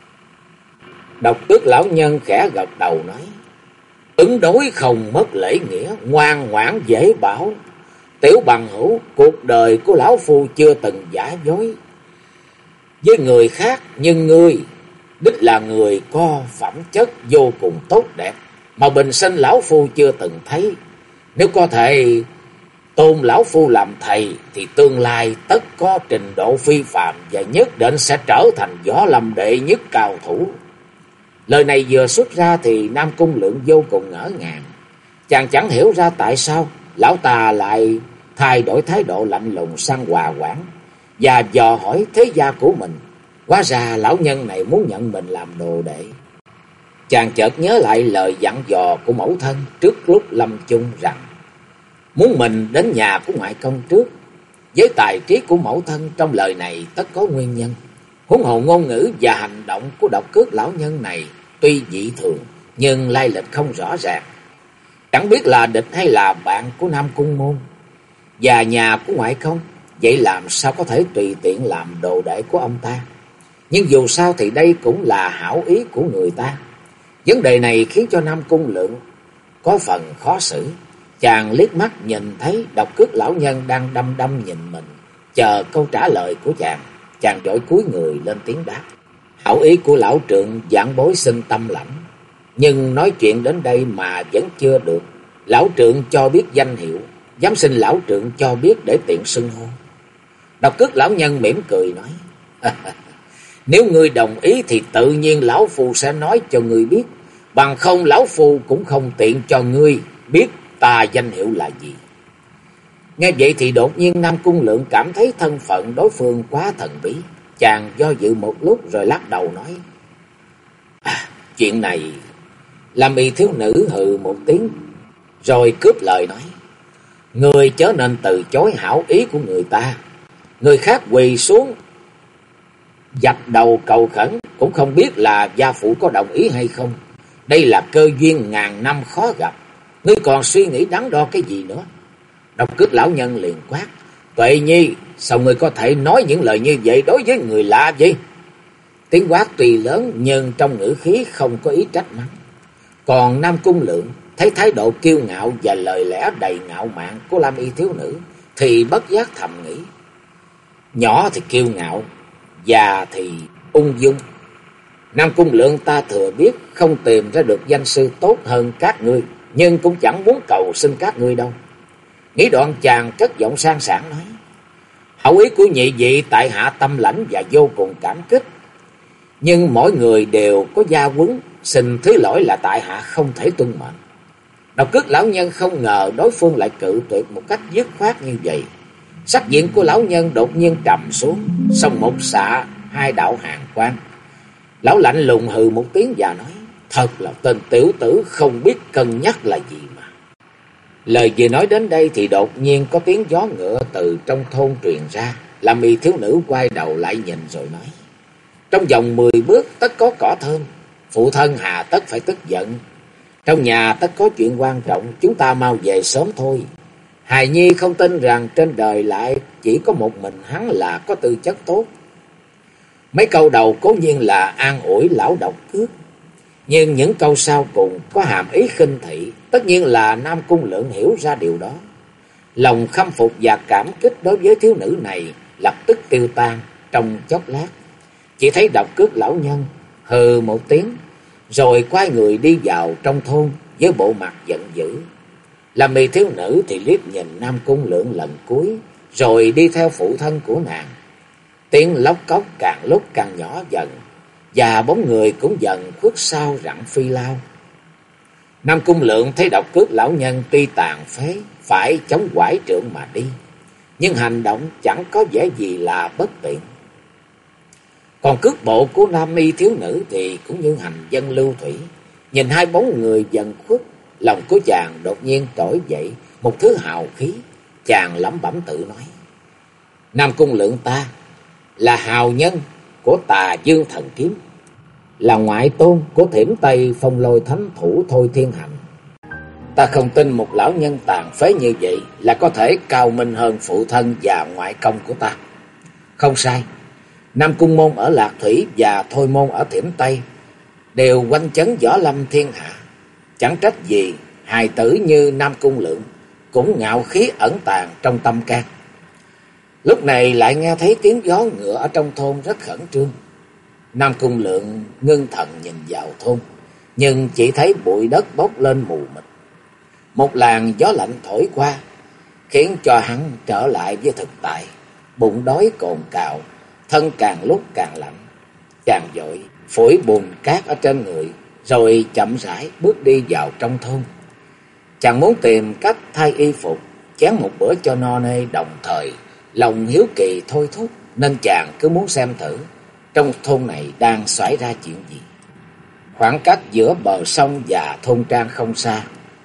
Độc Tước lão nhân khẽ gật đầu nói: Ứng đối không mất lễ nghĩa, ngoan ngoãn dễ bảo. Tiểu bằng hữu, cuộc đời của lão phu chưa từng giả dối với người khác, nhưng ngươi đích là người có phẩm chất vô cùng tốt đẹp mà bình sinh lão phu chưa từng thấy. Nếu có thể tôn lão phu làm thầy thì tương lai tất có trình độ phi phàm và nhất định sẽ trở thành võ lâm đệ nhất cao thủ. Lời này vừa xuất ra thì Nam Cung Lượng vô cùng ngỡ ngàng. Chàng chẳng hiểu ra tại sao lão ta lại thay đổi thái độ lạnh lùng sang hòa quản và dò hỏi thế gia của mình. Hóa ra lão nhân này muốn nhận mình làm đồ đệ. Chàng chợt nhớ lại lời dặn dò của mẫu thân trước lúc lâm chung rằng muốn mình đến nhà của ngoại công trước. Với tài trí của mẫu thân, trong lời này tất có nguyên nhân. Huống hồ ngôn ngữ và hành động của Độc Cước lão nhân này tuy dị thường nhưng lai lịch không rõ ràng. Chẳng biết là địch hay là bạn của Nam Cung môn và nhà của ngoại công, vậy làm sao có thể tùy tiện làm đồ đệ của ông ta? Nhưng dù sao thì đây cũng là hảo ý của người ta. Vấn đề này khiến cho Nam Cung Lượng có phần khó xử. Chàng liếc mắt nhìn thấy Độc Cước lão nhân đang đăm đăm nhìn mình, chờ câu trả lời của chàng. Chàng vội cúi người lên tiếng đáp: Hảo ý của lão trượng vãn bối xin tâm lãnh, nhưng nói chuyện đến đây mà vẫn chưa được. Lão trượng cho biết danh hiệu, dám xin lão trượng cho biết để tiện xưng hô. Độc Cước lão nhân mỉm cười nói: Nếu ngươi đồng ý thì tự nhiên lão phu sẽ nói cho ngươi biết, bằng không lão phu cũng không tiện cho ngươi biết ta danh hiệu là gì. Nghe vậy thì đột nhiên Nam Cung Lượng cảm thấy thân phận đối phương quá thần bí. Chàng do dự một lúc rồi lắc đầu nói: Chuyện này. Lâm Y thiếu nữ hừ một tiếng rồi cướp lời nói: Ngươi chớ nên từ chối hảo ý của người ta. Người khác quỳ xuống dập đầu cầu khẩn cũng không biết là gia phụ có đồng ý hay không. Đây là cơ duyên ngàn năm khó gặp, ngươi còn suy nghĩ đắn đo cái gì nữa? Độc Cước lão nhân liền quát: Tuệ Nhi, sao ngươi có thể nói những lời như vậy đối với người lạ vậy? Tiếng quát tuy lớn nhưng trong ngữ khí không có ý trách mắng. Còn Nam Cung Lượng thấy thái độ kiêu ngạo và lời lẽ đầy ngạo mạn của Lam Y thiếu nữ thì bất giác thầm nghĩ: Nhỏ thì kiêu ngạo, già thì ung dung. Nam Cung Lượng ta thừa biết không tìm ra được danh sư tốt hơn các ngươi, nhưng cũng chẳng muốn cầu xin các ngươi đâu. Nghĩ đoạn chàng cất giọng sang sảng nói: Hảo ý của nhị vị tại hạ tâm lãnh và vô cùng cảm kích, nhưng mỗi người đều có gia huấn, xin thứ lỗi là tại hạ không thể tuân mệnh. Độc Cước lão nhân không ngờ đối phương lại cự tuyệt một cách dứt khoát như vậy. Sắc diện của lão nhân đột nhiên trầm xuống, xong một xạ hai đạo hàn quang. Lão lạnh lùng hừ một tiếng và nói: Thật là tên tiểu tử không biết cân nhắc là gì mà. Lời vừa nói đến đây thì đột nhiên có tiếng gió ngựa từ trong thôn truyền ra. Lam Y thiếu nữ quay đầu lại nhìn rồi nói: Trong vòng 10 bước tất có cỏ thơm, phụ thân hà tất phải tức giận. Trong nhà tất có chuyện quan trọng, chúng ta mau về sớm thôi. Hài Nhi không tin rằng trên đời lại chỉ có một mình hắn là có tư chất tốt. Mấy câu đầu cố nhiên là an ủi lão độc cước, nhưng những câu sau cùng có hàm ý khinh thị. Tất nhiên là Nam Cung Lượng hiểu ra điều đó. Lòng khâm phục và cảm kích đối với thiếu nữ này lập tức tiêu tan trong chốc lát. Chỉ thấy Độc Cước lão nhân hừ một tiếng, rồi quay người đi vào trong thôn với bộ mặt giận dữ. Làm mì thiếu nữ thì liếc nhìn Nam Cung Lượng lần cuối, rồi đi theo phụ thân của nàng. Tiếng lóc cóc càng lúc càng nhỏ dần, và bóng người cũng dần khuất sau rặng phi lao. Nam Cung Lượng thấy Độc Cước lão nhân tuy tàn phế, phải chống quải trượng mà đi, nhưng hành động chẳng có vẻ gì là bất tiện. Còn cước bộ của nam y thiếu nữ thì cũng như hành dân lưu thủy. Nhìn hai bóng người dần khuất, lòng của chàng đột nhiên trỗi dậy một thứ hào khí. Chàng lẩm bẩm tự nói: Nam Cung Lượng ta là hào nhân của Tà Dương Thần Kiếm, là ngoại tôn của Thiểm Tây Phong Lôi Thánh Thủ Thôi Thiên Hành. Ta không tin một lão nhân tàn phế như vậy là có thể cao minh hơn phụ thân và ngoại công của ta. Không sai, Nam Cung môn ở Lạc Thủy và Thôi môn ở Thiểm Tây đều quanh chấn võ lâm thiên hạ. Chẳng trách gì hài tử như Nam Cung Lượng cũng ngạo khí ẩn tàng trong tâm can. Lúc này lại nghe thấy tiếng gió ngựa ở trong thôn rất khẩn trương. Nam Cung Lượng ngưng thần nhìn vào thôn, nhưng chỉ thấy bụi đất bốc lên mù mịt. Một làn gió lạnh thổi qua, khiến cho hắn trở lại với thực tại. Bụng đói cồn cào, thân càng lúc càng lạnh. Chàng vội phủi bùn cát ở trên người, rồi chậm rãi bước đi vào trong thôn. Chàng muốn tìm cách thay y phục, chén một bữa cho no nê, đồng thời lòng hiếu kỳ thôi thúc, nên chàng cứ muốn xem thử trong thôn này đang xảy ra chuyện gì. Khoảng cách giữa bờ sông và thôn trang không xa,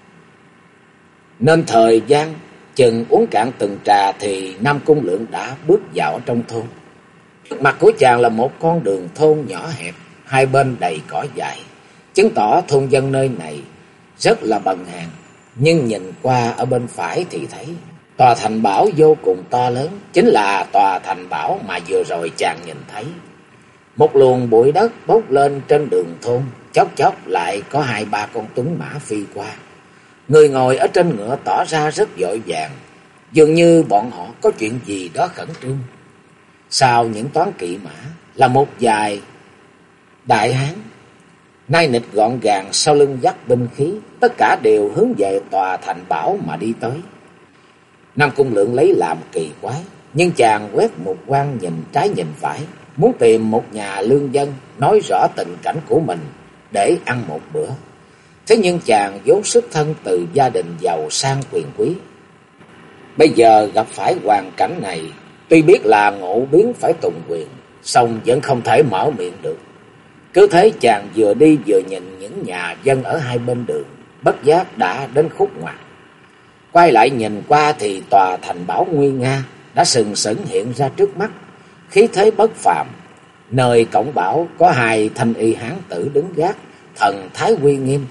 nên thời gian chừng uống cạn từng trà thì Nam Cung Lượng đã bước vào trong thôn. Trước mặt của chàng là một con đường thôn nhỏ hẹp, hai bên đầy cỏ dại, chứng tỏ thôn dân nơi này rất là bần hàn. Nhưng nhìn qua ở bên phải thì thấy tòa thành bảo vô cùng to lớn, chính là tòa thành bảo mà vừa rồi chàng nhìn thấy. Một luồng bụi đất bốc lên trên đường thôn, chốc chốc lại có 2-3 con tuấn mã phi qua. Người ngồi ở trên ngựa tỏ ra rất vội vàng, dường như bọn họ có chuyện gì đó khẩn trương. Sau những toán kỵ mã là một vài đại hán, nai nịch gọn gàng sau lưng dắt binh khí, tất cả đều hướng về tòa thành bảo mà đi tới. Nam Cung Lượng lấy làm kỳ quái, nhưng chàng quét một quan nhìn trái nhìn phải, muốn tìm một nhà lương dân nói rõ tình cảnh của mình để ăn một bữa. Thế nhưng chàng vốn xuất thân từ gia đình giàu sang quyền quý, bây giờ gặp phải hoàn cảnh này, tuy biết là ngộ biến phải tùng quyền, song vẫn không thể mở miệng được. Cứ thế chàng vừa đi vừa nhìn những nhà dân ở hai bên đường, bất giác đã đến khúc ngoặt. Quay lại nhìn qua thì tòa thành bảo nguy nga đã sừng sững hiện ra trước mắt, khí thế bất phàm. Nơi cổng bảo có 2 thanh y hán tử đứng gác, thần thái uy nghiêm.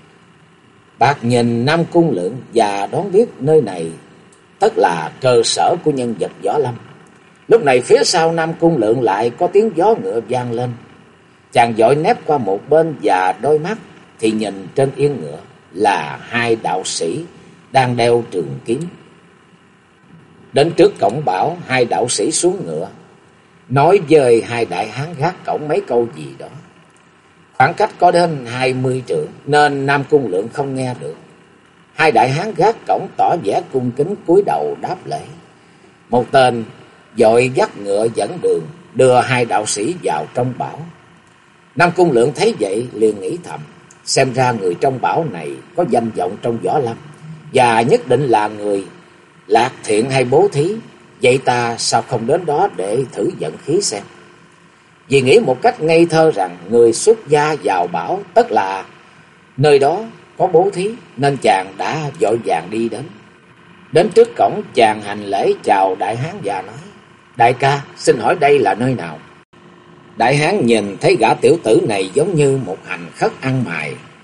Bạc nhìn Nam Cung Lượng và đoán biết nơi này tất là cơ sở của nhân vật võ lâm. Lúc này phía sau Nam Cung Lượng lại có tiếng gió ngựa vang lên. Chàng vội nép qua một bên và đôi mắt thì nhìn trên yên ngựa là 2 đạo sĩ đang đeo trường kiếm. Đến trước cổng bảo, 2 đạo sĩ xuống ngựa, nói với 2 đại hán gác cổng mấy câu gì đó. Khoảng cách có đến 20 trượng nên Nam Cung Lượng không nghe được. 2 đại hán gác cổng tỏ vẻ cung kính cúi đầu đáp lễ. Một tên vội dắt ngựa dẫn đường, đưa 2 đạo sĩ vào trong bảo. Nam Cung Lượng thấy vậy liền nghĩ thầm, xem ra người trong bảo này có danh vọng trong võ lâm, và nhất định là người lạc thiện hay bố thí. Vậy ta sao không đến đó để thử vận khí xem. Vì nghĩ một cách ngây thơ rằng người xuất gia vào bảo tất là nơi đó có bố thí, nên chàng đã vội vàng đi đến. Đến trước cổng chàng hành lễ chào đại hán và nói: Đại ca, xin hỏi đây là nơi nào? Đại hán nhìn thấy gã tiểu tử này giống như một hành khất ăn mày,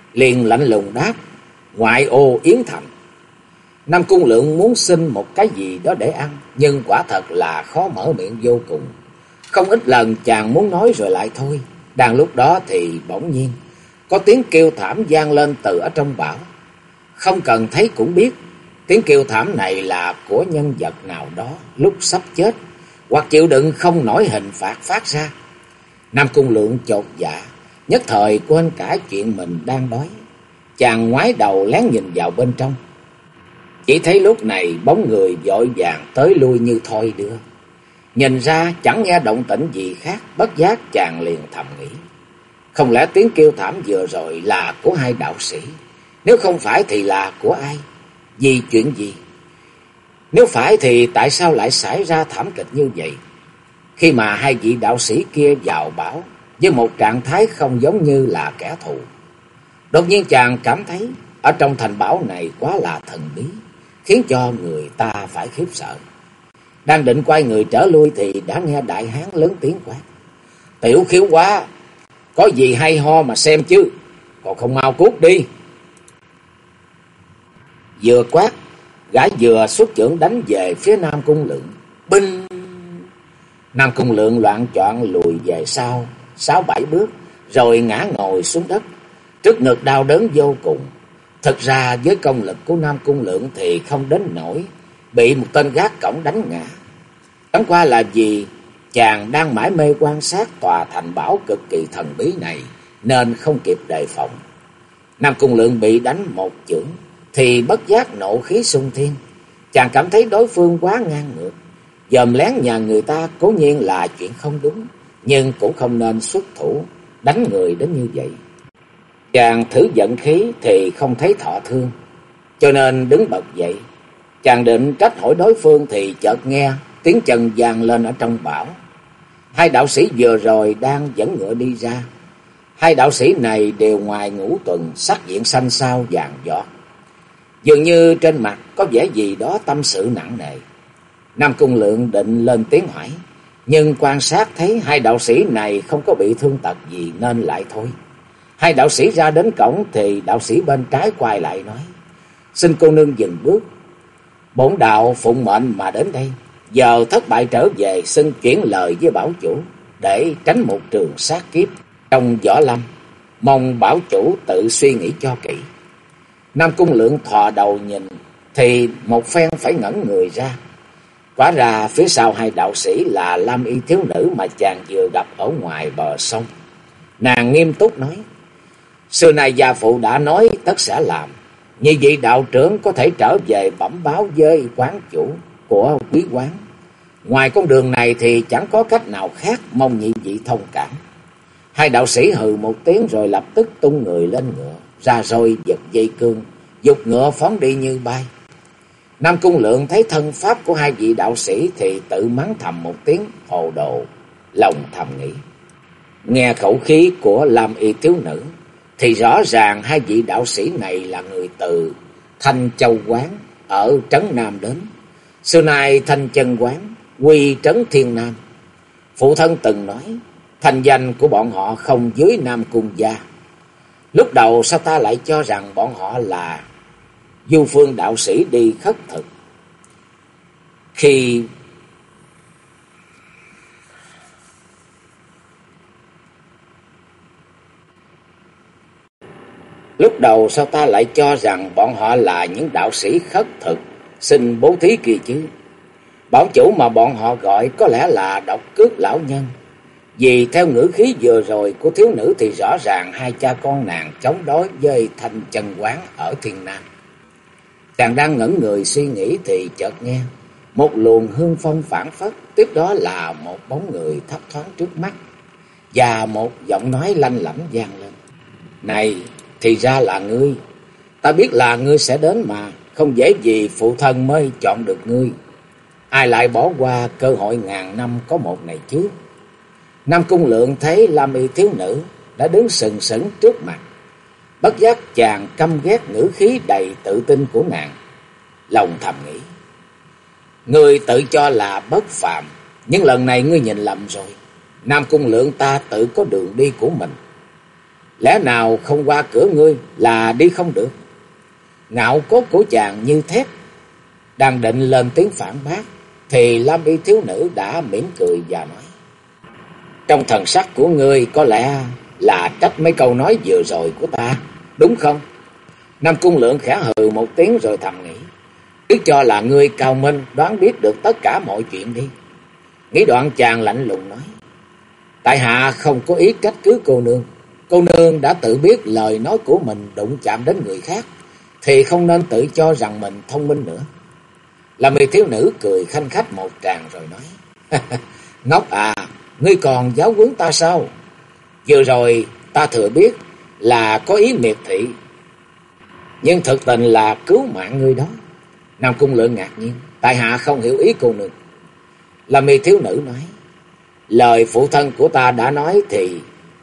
liền lạnh lùng đáp: Ngoại ô Yến Thành. Nam Cung Lượng muốn xin một cái gì đó để ăn, nhưng quả thật là khó mở miệng vô cùng. Không ít lần chàng muốn nói rồi lại thôi. Đang lúc đó thì bỗng nhiên có tiếng kêu thảm vang lên từ ở trong bão. Không cần thấy cũng biết, tiếng kêu thảm này là của nhân vật nào đó lúc sắp chết, hoặc chịu đựng không nổi hình phạt phát ra. Nam Cung Lượng chột dạ, nhất thời quên cả chuyện mình đang đói. Chàng ngoái đầu lén nhìn vào bên trong. Chỉ thấy lúc này bóng người vội vàng tới lui như thoi đưa. Nhìn ra chẳng nghe động tĩnh gì khác, bất giác chàng liền thầm nghĩ: không lẽ tiếng kêu thảm vừa rồi là của hai đạo sĩ? Nếu không phải thì là của ai? Vì chuyện gì? Nếu phải thì tại sao lại xảy ra thảm kịch như vậy? Khi mà hai vị đạo sĩ kia vào bão với một trạng thái không giống như là kẻ thù. Đột nhiên chàng cảm thấy ở trong thành bão này quá là thần bí, khiến cho người ta phải khiếp sợ. Đang định quay người trở lui thì đã nghe đại hán lớn tiếng quát: Tiểu Khiếu quá, có gì hay ho mà xem chứ, còn không mau cút đi. Vừa quát, gã vừa xuất chưởng đánh về phía Nam Cung Lượng. Binh! Nam Cung Lượng loạng choạng lùi về sau 6-7 bước, rồi ngã ngồi xuống đất, trước ngực đau đớn vô cùng. Thực ra với công lực của Nam Cung Lượng thì không đến nỗi bị một tên gác cổng đánh ngã. Chẳng qua là vì chàng đang mải mê quan sát tòa thành bảo cực kỳ thần bí này nên không kịp đề phòng. Nam Cung Lượng bị đánh một chưởng thì bất giác nộ khí xung thiên. Chàng cảm thấy đối phương quá ngang ngược, dòm lén nhà người ta cố nhiên là chuyện không đúng, nhưng cũng không nên xuất thủ đánh người đến như vậy. Chàng thử giận khí thì không thấy thọ thương, cho nên đứng bật dậy. Chàng định trách hỏi đối phương thì chợt nghe tiếng chân vang lên ở trong bão. Hai đạo sĩ vừa rồi đang dẫn ngựa đi ra. Hai đạo sĩ này đều ngoài ngũ tuần, sắc diện xanh xao vàng giọt, dường như trên mặt có vẻ gì đó tâm sự nặng nề. Nam Cung Lượng định lên tiếng hỏi, nhưng quan sát thấy hai đạo sĩ này không có bị thương tật gì nên lại thôi. Hai đạo sĩ ra đến cổng thì đạo sĩ bên trái quay lại nói: Xin cô nương dừng bước, bổn đạo phụng mệnh mà đến đây, giờ thất bại trở về, xin chuyển lời với bảo chủ để tránh một trường sát kiếp trong võ lâm, mong bảo chủ tự suy nghĩ cho kỹ. Nam Cung Lượng thò đầu nhìn thì một phen phải ngẩn người ra. Quả ra phía sau hai đạo sĩ là Lam Y thiếu nữ mà chàng vừa gặp ở ngoài bờ sông. Nàng nghiêm túc nói: Xưa nay gia phụ đã nói tất sẽ làm. Như vị đạo trưởng có thể trở về bẩm báo với quán chủ của quý quán. Ngoài con đường này thì chẳng có cách nào khác, mong nhị vị thông cảm. Hai đạo sĩ hừ một tiếng rồi lập tức tung người lên ngựa, ra rồi giật dây cương, giục ngựa phóng đi như bay. Nam Cung Lượng thấy thân pháp của hai vị đạo sĩ thì tự mắng thầm một tiếng hồ đồ, lòng thầm nghĩ: nghe khẩu khí của Lam Y thiếu nữ thì rõ ràng hai vị đạo sĩ này là người từ Thanh Châu quán ở trấn Nam đến. Xưa nay Thanh Chân quán quy trấn Thiên Nam. Phụ thân từng nói thành danh của bọn họ không dưới Nam Cung gia. Lúc đầu sao ta lại cho rằng bọn họ là du phương đạo sĩ đi khất thực? Lúc đầu sao ta lại cho rằng bọn họ là những đạo sĩ khất thực xin bố thí kia chứ? Bảo chủ mà bọn họ gọi có lẽ là độc cước lão nhân. Vì theo ngữ khí vừa rồi của thiếu nữ thì rõ ràng hai cha con nàng chống đối với Thanh Chân quán ở Thiên Nam. Chàng đang ngẩn người suy nghĩ thì chợt nghe một luồng hương phong phảng phất, tiếp đó là một bóng người thấp thoáng trước mắt và một giọng nói lanh lảnh vang lên: Này, thì ra là ngươi. Ta biết là ngươi sẽ đến mà, không dễ gì phụ thân mới chọn được ngươi. Ai lại bỏ qua cơ hội ngàn năm có một này chứ? Nam Cung Lượng thấy Lam Y thiếu nữ đã đứng sừng sững trước mặt, bất giác chàng căm ghét ngữ khí đầy tự tin của nàng, lòng thầm nghĩ: ngươi tự cho là bất phàm, nhưng lần này ngươi nhìn lầm rồi. Nam Cung Lượng ta tự có đường đi của mình. Lẽ nào không qua cửa ngươi là đi không được? Ngạo cốt của chàng như thép. Đang định lên tiếng phản bác thì lam y thiếu nữ đã mỉm cười và nói: trong thần sắc của ngươi có lẽ là trách mấy câu nói vừa rồi của ta, đúng không? Nam Cung Lượng khẽ hừ một tiếng rồi thầm nghĩ: cứ cho là ngươi cao minh đoán biết được tất cả mọi chuyện đi. Nghĩ đoạn chàng lạnh lùng nói: tại hạ không có ý trách cứ cô nương. Cô nương đã tự biết lời nói của mình đụng chạm đến người khác thì không nên tự cho rằng mình thông minh nữa. Là mi thiếu nữ cười khanh khách một tràng rồi nói: ngốc à, ngươi còn giáo huấn ta sao? Vừa rồi ta thừa biết là có ý miệt thị, nhưng thực tình là cứu mạng ngươi đó. Nam Cung Lượng ngạc nhiên: tại hạ không hiểu ý cô nương. Là mi thiếu nữ nói: lời phụ thân của ta đã nói thì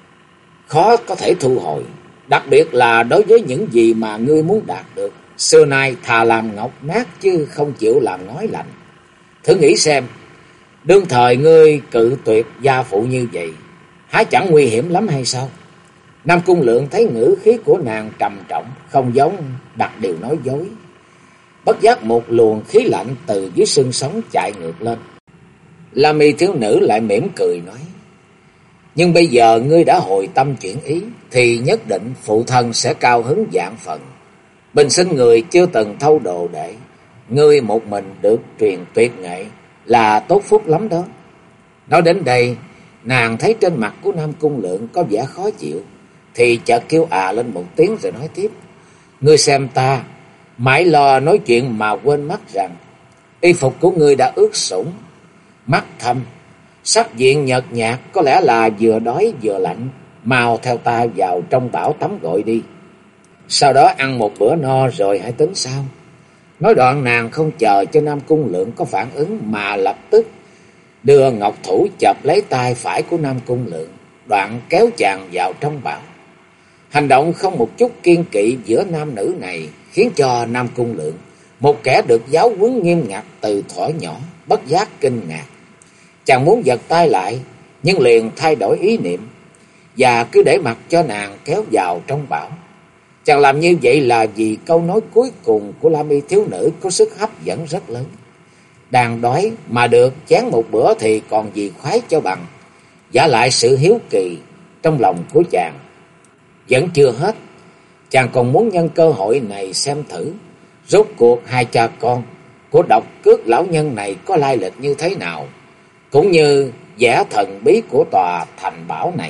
khó có thể thu hồi, đặc biệt là đối với những gì mà ngươi muốn đạt được. Xưa nay thà làm ngọc nát chứ không chịu làm ngói lạnh. Thử nghĩ xem, đương thời ngươi cự tuyệt gia phụ như vậy, há chẳng nguy hiểm lắm hay sao? Nam Cung Lượng thấy ngữ khí của nàng trầm trọng, không giống đặt điều nói dối. Bất giác một luồng khí lạnh từ dưới xương sống chạy ngược lên. La Mi thiếu nữ lại mỉm cười nói: nhưng bây giờ ngươi đã hồi tâm chuyển ý thì nhất định phụ thân sẽ cao hứng vạn phần. Bình sinh người chưa từng thâu đồ đệ, ngươi một mình được truyền tuyệt nghệ là tốt phúc lắm đó. Nói đến đây, nàng thấy trên mặt của Nam Cung Lượng có vẻ khó chịu, thì chợt kêu lên một tiếng rồi nói tiếp: ngươi xem ta, mãi lo nói chuyện mà quên mất rằng y phục của ngươi đã ướt sũng, mắt thâm, sắc diện nhợt nhạt, có lẽ là vừa đói vừa lạnh. Mau theo ta vào trong bão tắm gội đi, sau đó ăn một bữa no rồi hãy tính sau. Nói đoạn nàng không chờ cho Nam Cung Lượng có phản ứng mà lập tức đưa ngọc thủ chộp lấy tay phải của Nam Cung Lượng, đoạn kéo chàng vào trong bão. Hành động không một chút kiêng kỵ giữa nam nữ này khiến cho Nam Cung Lượng, một kẻ được giáo huấn nghiêm ngặt từ thuở nhỏ, bất giác kinh ngạc. Chàng muốn giật tay lại nhưng liền thay đổi ý niệm và cứ để mặc cho nàng kéo vào trong bão. Chàng làm như vậy là vì câu nói cuối cùng của La Mi thiếu nữ có sức hấp dẫn rất lớn. Đang đói mà được chén một bữa thì còn gì khoái cho bằng. Giả lại sự hiếu kỳ trong lòng của chàng vẫn chưa hết. Chàng còn muốn nhân cơ hội này xem thử rốt cuộc hai cha con của độc cước lão nhân này có lai lịch như thế nào, cũng như vẻ thần bí của tòa thành bảo này.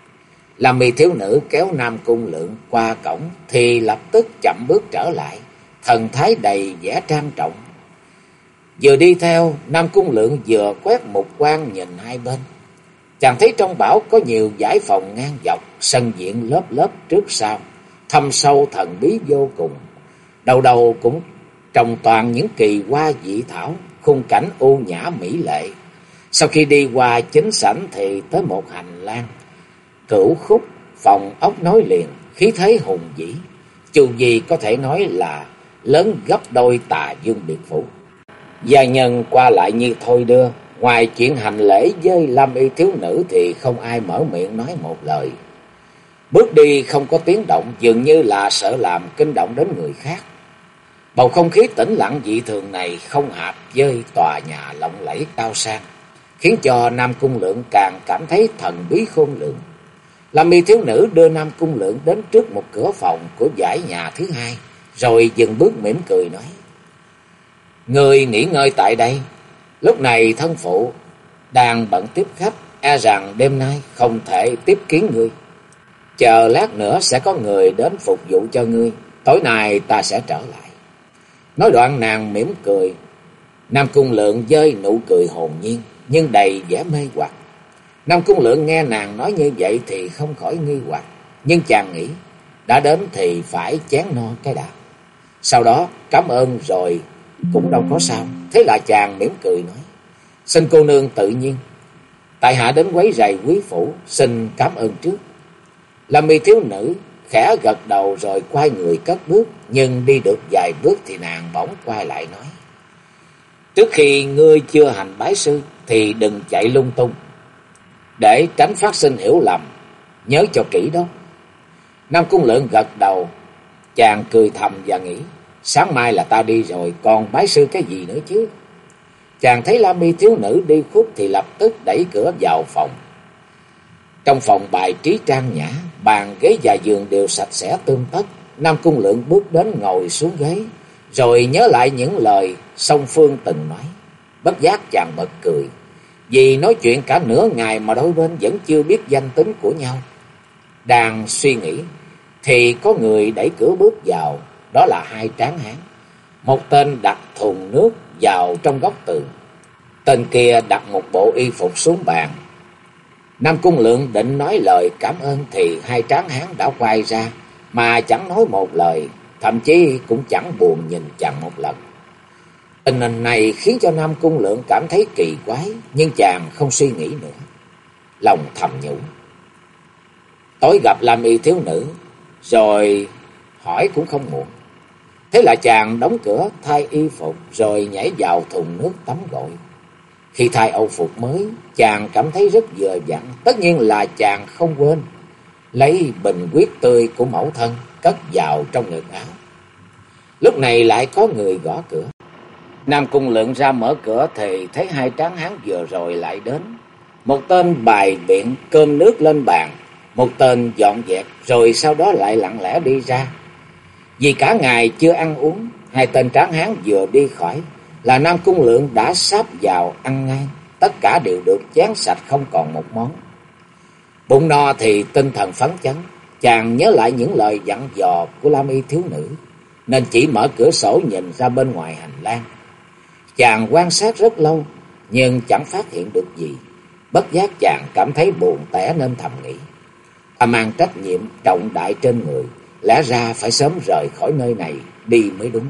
La Mi thiếu nữ kéo Nam Cung Lượng qua cổng thì lập tức chậm bước trở lại, thần thái đầy vẻ trang trọng. Vừa đi theo, Nam Cung Lượng vừa quét một quan nhìn hai bên. Chàng thấy trong bảo có nhiều dãy phòng ngang dọc, sân diện lớp lớp trước sau, thâm sâu thần bí vô cùng. Đầu đầu cũng trồng toàn những kỳ hoa dị thảo, khung cảnh ưu nhã mỹ lệ. Sau khi đi qua chính sảnh thì tới một hành lang cửu khúc, phòng ốc nối liền, khí thế hùng vĩ, dù gì có thể nói là lớn gấp đôi Tà Dương biệt phủ. Gia nhân qua lại như thôi đưa, ngoài chuyện hành lễ với Lam Y thiếu nữ thì không ai mở miệng nói một lời. Bước đi không có tiếng động, dường như là sợ làm kinh động đến người khác. Bầu không khí tĩnh lặng dị thường này không hợp với tòa nhà lộng lẫy cao sang, khiến cho Nam Cung Lượng càng cảm thấy thần bí khôn lường. Lam Y thiếu nữ đưa Nam Cung Lượng đến trước một cửa phòng của dãy nhà thứ hai, rồi dừng bước mỉm cười nói: người nghỉ ngơi tại đây, lúc này thân phụ đang bận tiếp khách, e rằng đêm nay không thể tiếp kiến ngươi. Chờ lát nữa sẽ có người đến phục vụ cho ngươi, tối nay ta sẽ trở lại. Nói đoạn nàng mỉm cười. Nam Cung Lượng với nụ cười hồn nhiên nhưng đầy vẻ mê hoặc. Nam Cung Lượng nghe nàng nói như vậy thì không khỏi nghi hoặc, nhưng chàng nghĩ đã đến thì phải chén no cái đã. Sau đó cảm ơn rồi cũng đâu có sao. Thế là chàng mỉm cười nói: xin cô nương tự nhiên, tại hạ đến quấy rầy quý phủ, xin cảm ơn trước. Lam Mi thiếu nữ khẽ gật đầu rồi quay người cất bước, nhưng đi được vài bước thì nàng bỗng quay lại nói: trước khi ngươi chưa hành bái sư thì đừng chạy lung tung, để tránh phát sinh hiểu lầm, nhớ cho kỹ đó. Nam Cung Lượng gật đầu, chàng cười thầm và nghĩ, sáng mai là ta đi rồi, còn bái sư cái gì nữa chứ. Chàng thấy Lam Y thiếu nữ đi khuất thì lập tức đẩy cửa vào phòng. Trong phòng bài trí trang nhã, bàn ghế và giường đều sạch sẽ tươm tất. Nam Cung Lượng bước đến ngồi xuống ghế, rồi nhớ lại những lời song phương từng nói. Bất giác chàng bật cười, vì nói chuyện cả nửa ngày mà đôi bên vẫn chưa biết danh tính của nhau. Đang suy nghĩ thì có người đẩy cửa bước vào, đó là hai tráng hán. Một tên đặt thùng nước vào trong góc tường, tên kia đặt một bộ y phục xuống bàn. Nam Cung Lượng định nói lời cảm ơn thì hai tráng hán đã quay ra mà chẳng nói một lời, thậm chí cũng chẳng buồn nhìn chàng một lần. Tình hình này khiến cho Nam Cung Lượng cảm thấy kỳ quái, nhưng chàng không suy nghĩ nữa, lòng thầm nhủ. Tối gặp Lam Y thiếu nữ, rồi hỏi cũng không muộn. Thế là chàng đóng cửa, thay y phục, rồi nhảy vào thùng nước tắm gội. Khi thay âu phục mới, chàng cảm thấy rất vừa vặn. Tất nhiên là chàng không quên lấy bình huyết tươi của mẫu thân cất vào trong ngực áo. Lúc này lại có người gõ cửa. Nam Cung Lượng ra mở cửa thì thấy hai tráng hán vừa rồi lại đến. Một tên bày biện cơm nước lên bàn, một tên dọn dẹp, rồi sau đó lại lặng lẽ đi ra. Vì cả ngày chưa ăn uống, hai tên tráng hán vừa đi khỏi là Nam Cung Lượng đã sáp vào ăn ngay. Tất cả đều được chén sạch không còn một món. Bụng no thì tinh thần phấn chấn, chàng nhớ lại những lời dặn dò của Lam Y thiếu nữ, nên chỉ mở cửa sổ nhìn ra bên ngoài hành lang. Chàng quan sát rất lâu, nhưng chẳng phát hiện được gì. Bất giác chàng cảm thấy buồn tẻ nên thầm nghĩ, ta mang trách nhiệm trọng đại trên người, lẽ ra phải sớm rời khỏi nơi này đi mới đúng.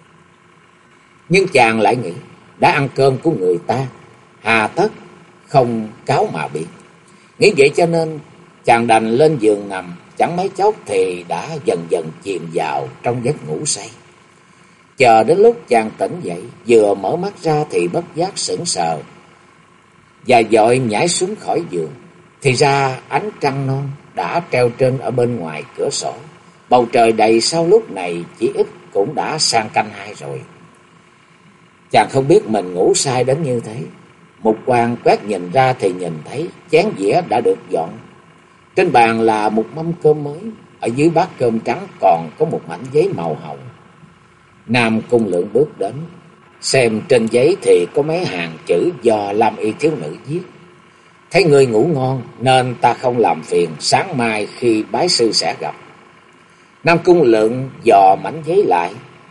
Nhưng chàng lại nghĩ, đã ăn cơm của người ta, hà tất không cáo mà biệt. Nghĩ vậy cho nên chàng đành lên giường nằm, chẳng mấy chốc thì đã dần dần chìm vào trong giấc ngủ say. Chờ đến lúc chàng tỉnh dậy, vừa mở mắt ra thì bất giác sững sờ và vội nhảy xuống khỏi giường. Thì ra ánh trăng non đã treo trên ở bên ngoài cửa sổ. Bầu trời đầy sao lúc này chỉ ít cũng đã sang canh 2 rồi. Chàng không biết mình ngủ sai đến như thế. Mục quang quét nhìn ra thì nhìn thấy chén dĩa đã được dọn. Trên bàn là một mâm cơm mới, ở dưới bát cơm trắng còn có một mảnh giấy màu hồng. Nam Cung Lượng bước đến, xem trên giấy thì có mấy hàng chữ do Lam Y thiếu nữ viết. Thấy người ngủ ngon nên ta không làm phiền, sáng mai khi bái sư sẽ gặp. Nam Cung Lượng dò mảnh giấy lại,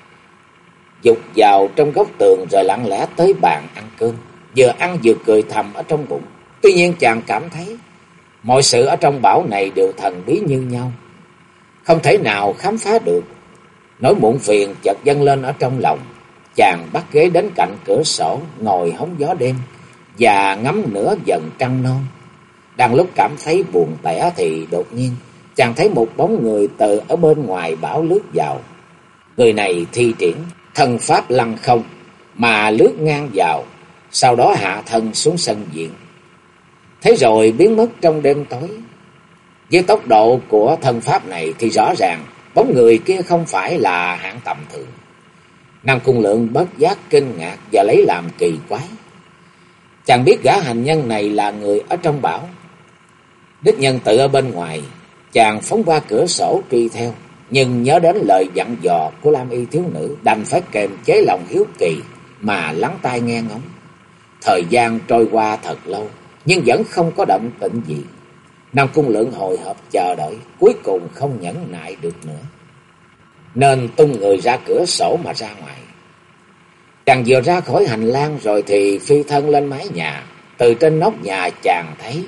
dục vào trong góc tường rồi lặng lẽ tới bàn ăn cơm. Vừa ăn vừa cười thầm ở trong bụng. Tuy nhiên chàng cảm thấy mọi sự ở trong bảo này đều thần bí như nhau, không thể nào khám phá được. Nỗi muộn phiền chợt dâng lên ở trong lòng. Chàng bắt ghế đến cạnh cửa sổ, ngồi hóng gió đêm và ngắm nửa dần trăng non. Đang lúc cảm thấy buồn tẻ thì đột nhiên chàng thấy một bóng người từ ở bên ngoài bảo lướt vào. Người này thi triển thân pháp lăng không mà lướt ngang vào, sau đó hạ thân xuống sân viện, thế rồi biến mất trong đêm tối. Với tốc độ của thân pháp này thì rõ ràng bóng người kia không phải là hạng tầm thường. Nam Cung Lượng bất giác kinh ngạc và lấy làm kỳ quái. Chàng biết gã hành nhân này là người ở trong bảo. Đích nhân tự ở bên ngoài, chàng phóng qua cửa sổ truy theo, nhưng nhớ đến lời dặn dò của Lam Y thiếu nữ, đành phải kềm chế lòng hiếu kỳ mà lắng tai nghe ngóng. Thời gian trôi qua thật lâu, nhưng vẫn không có động tĩnh gì. Nam Cung Lượng hồi hộp chờ đợi, cuối cùng không nhẫn nại được nữa, nên tung người ra cửa sổ mà ra ngoài. Chàng vừa ra khỏi hành lang rồi thì phi thân lên mái nhà. Từ trên nóc nhà chàng thấy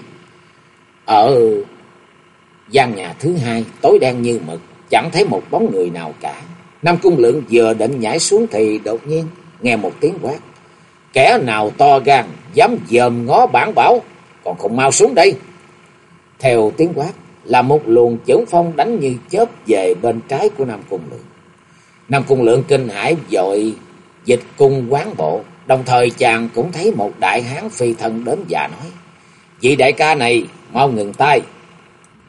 ở gian nhà thứ 2 tối đen như mực, chẳng thấy một bóng người nào cả. Nam Cung Lượng vừa định nhảy xuống thì đột nhiên nghe một tiếng quát: kẻ nào to gan dám dòm ngó bản bảo, còn không mau xuống đây. Theo tiếng quát là một luồng chưởng phong đánh như chớp về bên trái của Nam Cung Lượng. Nam Cung Lượng kinh hãi vội dịch cung quán bộ, đồng thời chàng cũng thấy một đại hán phi thân đến và nói: vị đại ca này mau ngừng tay.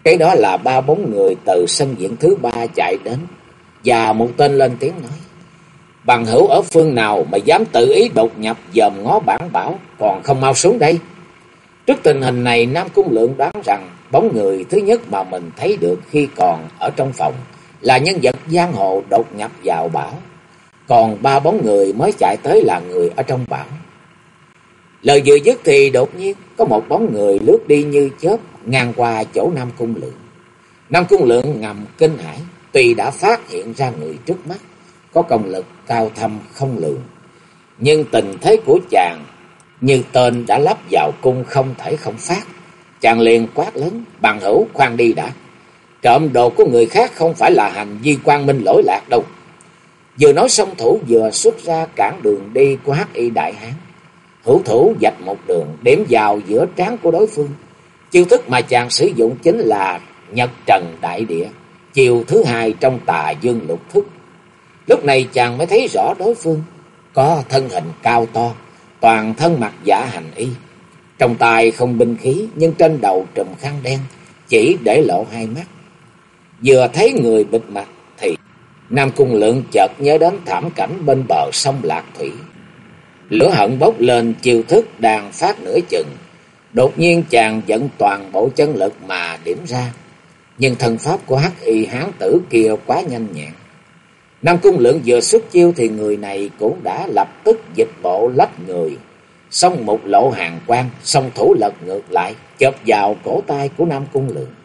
Cái đó là ba bốn người từ sân diễn thứ ba chạy đến, và một tên lên tiếng nói: Bằng hữu ở phương nào mà dám tự ý đột nhập dòm ngó bản bảo, còn không mau xuống đây. Trước tình hình này, Nam Cung Lượng đoán rằng bóng người thứ nhất mà mình thấy được khi còn ở trong phòng là nhân vật giang hồ đột nhập vào bảo, còn ba bóng người mới chạy tới là người ở trong bảo. Lời vừa dứt thì đột nhiên có một bóng người lướt đi như chớp ngang qua chỗ Nam Cung Lượng. Nam Cung Lượng ngầm kinh hãi, tuy đã phát hiện ra người trước mắt có công lực cao thâm không lường, nhưng tình thế của chàng như tên đã lắp vào cung không thể không phát. Chàng liền quát lớn: Bằng hữu, khoan đi đã. Trộm đồ của người khác không phải là hành vi quang minh lỗi lạc đâu. Vừa nói xong, thủ vừa xuất ra cản đường đi của Hắc Y đại hán. Hữu thủ vạch một đường điểm vào giữa trán của đối phương. Chiêu thức mà chàng sử dụng chính là Nhật Trần Đại Địa, chiêu thứ hai trong Tà Dương Lục Thức. Lúc này chàng mới thấy rõ đối phương có thân hình cao to, toàn thân mặc giả hành y, trong tay không binh khí, nhưng trên đầu trùm khăn đen, chỉ để lộ hai mắt. Vừa thấy người bịt mặt thì Nam Cung Lượng chợt nhớ đến thảm cảnh bên bờ sông Lạc Thủy. Lửa hận bốc lên, chiêu thức đang phát nửa chừng. Đột nhiên chàng dẫn toàn bộ chân lực mà điểm ra, nhưng thân pháp của Hắc Y hán tử kia quá nhanh nhẹn. Nam Cung Lượng vừa xuất chiêu thì người này cũng đã lập tức dịch bộ lách người, xong một lộ hàng quang, song thủ lật ngược lại, chộp vào cổ tay của Nam Cung Lượng.